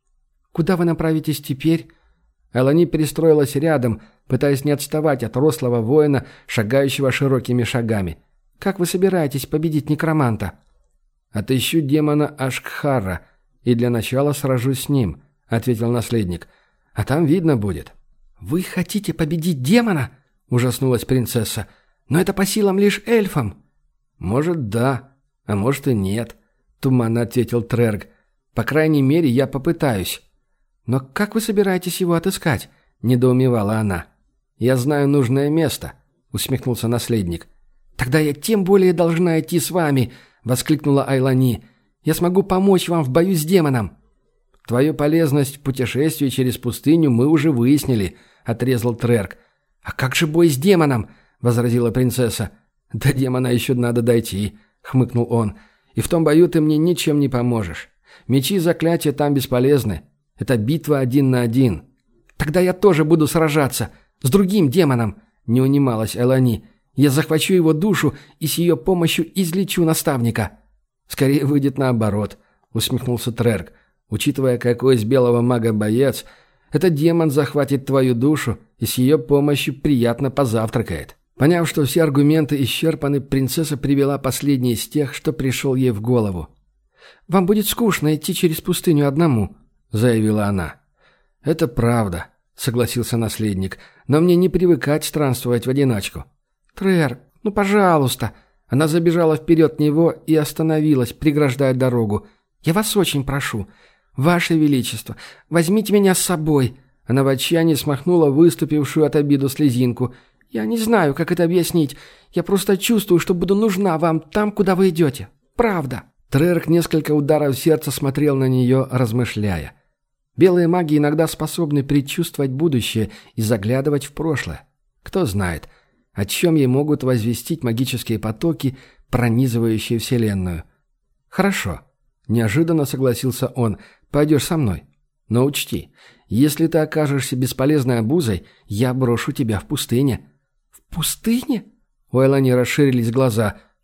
«Куда вы направитесь теперь?» Элани пристроилась рядом, пытаясь не отставать от рослого воина, шагающего широкими шагами. «Как вы собираетесь победить некроманта?» «Отыщу демона Ашкхара и для начала сражусь с ним», — ответил наследник. «А там видно будет». «Вы хотите победить демона?» — ужаснулась принцесса. «Но это по силам лишь эльфам». «Может, да, а может и нет», — туманно ответил Трерк. «По крайней мере, я попытаюсь». «Но как вы собираетесь его отыскать?» — недоумевала она. «Я знаю нужное место», — усмехнулся наследник. «Тогда я тем более должна идти с вами», — воскликнула Айлани. «Я смогу помочь вам в бою с демоном». «Твою полезность в путешествии через пустыню мы уже выяснили», — отрезал Трерк. «А как же бой с демоном?» — возразила принцесса. «До демона еще надо дойти», — хмыкнул он. «И в том бою ты мне ничем не поможешь. Мечи и заклятия там бесполезны. Это битва один на один». «Тогда я тоже буду сражаться. С другим демоном», — не унималась Элани. «Я захвачу его душу и с ее помощью излечу наставника». «Скорее выйдет наоборот», — усмехнулся Трерк. «Учитывая, какой из белого мага боец, этот демон захватит твою душу и с ее помощью приятно позавтракает». Поняв, что все аргументы исчерпаны, принцесса привела последний из тех, что пришел ей в голову. «Вам будет скучно идти через пустыню одному», — заявила она. «Это правда», — согласился наследник, «но мне не привыкать странствовать в одиночку». «Трерк, ну пожалуйста». Она забежала вперед него и остановилась, преграждая дорогу. «Я вас очень прошу. Ваше Величество, возьмите меня с собой». Она в отчаянии смахнула выступившую от обиды слезинку. «Я не знаю, как это объяснить. Я просто чувствую, что буду нужна вам там, куда вы идете. Правда». Трерк несколько ударов сердца смотрел на нее, размышляя. Белые маги иногда способны предчувствовать будущее и заглядывать в прошлое. Кто знает, о чем ей могут возвестить магические потоки, пронизывающие Вселенную. «Хорошо», — неожиданно согласился он, — «пойдешь со мной. Но учти, если ты окажешься бесполезной обузой, я брошу тебя в пустыне». «В пустыне?» — у Элани расширились глаза.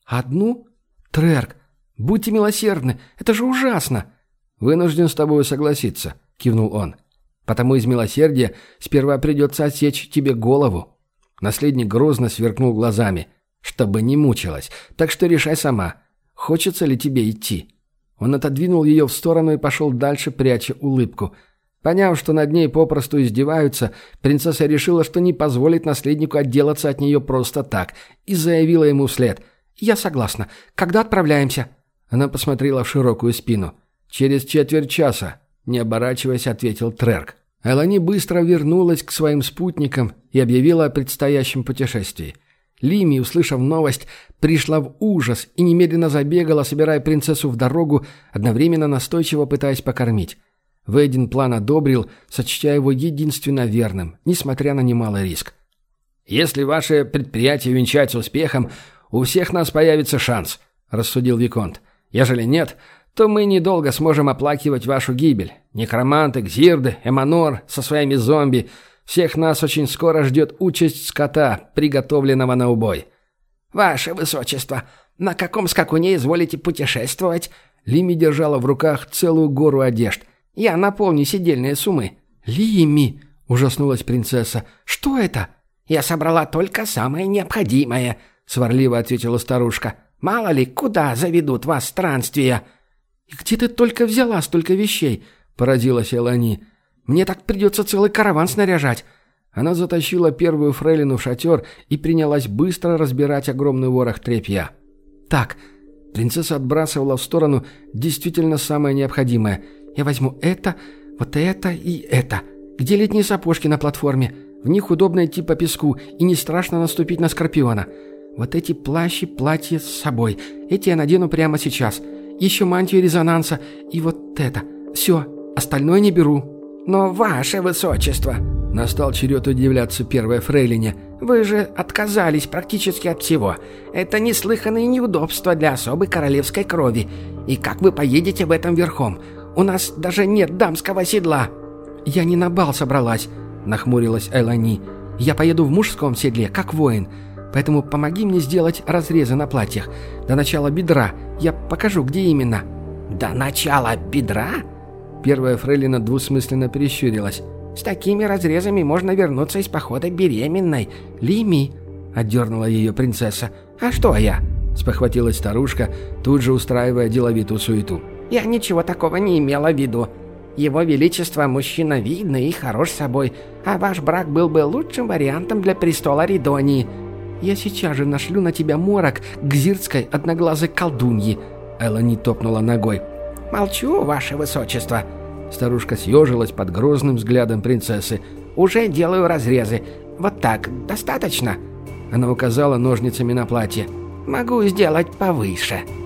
«Одну? Трерк, будьте милосердны, это же ужасно!» «Вынужден с тобой согласиться», — кивнул он. «Потому из милосердия сперва придется отсечь тебе голову». Наследник грозно сверкнул глазами. «Чтобы не мучилась, так что решай сама, хочется ли тебе идти». Он отодвинул ее в сторону и пошел дальше, пряча улыбку. Поняв, что над ней попросту издеваются, принцесса решила, что не позволит наследнику отделаться от нее просто так, и заявила ему вслед: «Я согласна. Когда отправляемся?» Она посмотрела в широкую спину. «Через четверть часа», — не оборачиваясь, ответил Трерк. Элани быстро вернулась к своим спутникам и объявила о предстоящем путешествии. Лими, услышав новость, пришла в ужас и немедленно забегала, собирая принцессу в дорогу, одновременно настойчиво пытаясь покормить. Вейдин план одобрил, сочтя его единственно верным, несмотря на немалый риск. «Если ваше предприятие венчается успехом, у всех нас появится шанс», — рассудил Виконт. «Ежели нет, то мы недолго сможем оплакивать вашу гибель. Некроманты, Гзирды, Эманор со своими зомби. Всех нас очень скоро ждет участь скота, приготовленного на убой». «Ваше высочество, на каком скакуне изволите путешествовать?» Лими держала в руках целую гору одежд. «Я наполню седельные суммы». «Лими!» — ужаснулась принцесса. «Что это?» «Я собрала только самое необходимое», — сварливо ответила старушка. «Мало ли, куда заведут вас странствия». «И где ты только взяла столько вещей?» — поразилась Элани. «Мне так придется целый караван снаряжать». Она затащила первую фрейлину в шатер и принялась быстро разбирать огромный ворох тряпья. «Так», — принцесса отбрасывала в сторону действительно самое необходимое. «Я возьму это, вот это и это. Где летние сапожки на платформе? В них удобно идти по песку и не страшно наступить на скорпиона. Вот эти плащи, платья с собой. Эти я надену прямо сейчас. Еще мантию резонанса и вот это. Все, остальное не беру». «Но, ваше высочество...» Настал черед удивляться первой фрейлине. «Вы же отказались практически от всего. Это неслыханные неудобства для особой королевской крови. И как вы поедете в этом верхом? У нас даже нет дамского седла». «Я не на бал собралась», — нахмурилась Элани. «Я поеду в мужском седле, как воин. Поэтому помоги мне сделать разрезы на платьях. До начала бедра. Я покажу, где именно». «До начала бедра?» Первая фрейлина двусмысленно перещурилась. «С такими разрезами можно вернуться из похода беременной». «Лими», — отдернула ее принцесса. «А что я?» — спохватилась старушка, тут же устраивая деловитую суету. «Я ничего такого не имела в виду. Его Величество мужчина видный и хорош собой, а ваш брак был бы лучшим вариантом для престола Ридонии». «Я сейчас же нашлю на тебя морок гзирдской одноглазой колдуньи», — Элани топнула ногой. «Молчу, ваше высочество». Старушка съежилась под грозным взглядом принцессы. «Уже делаю разрезы. Вот так, достаточно?» Она указала ножницами на платье. «Могу сделать повыше».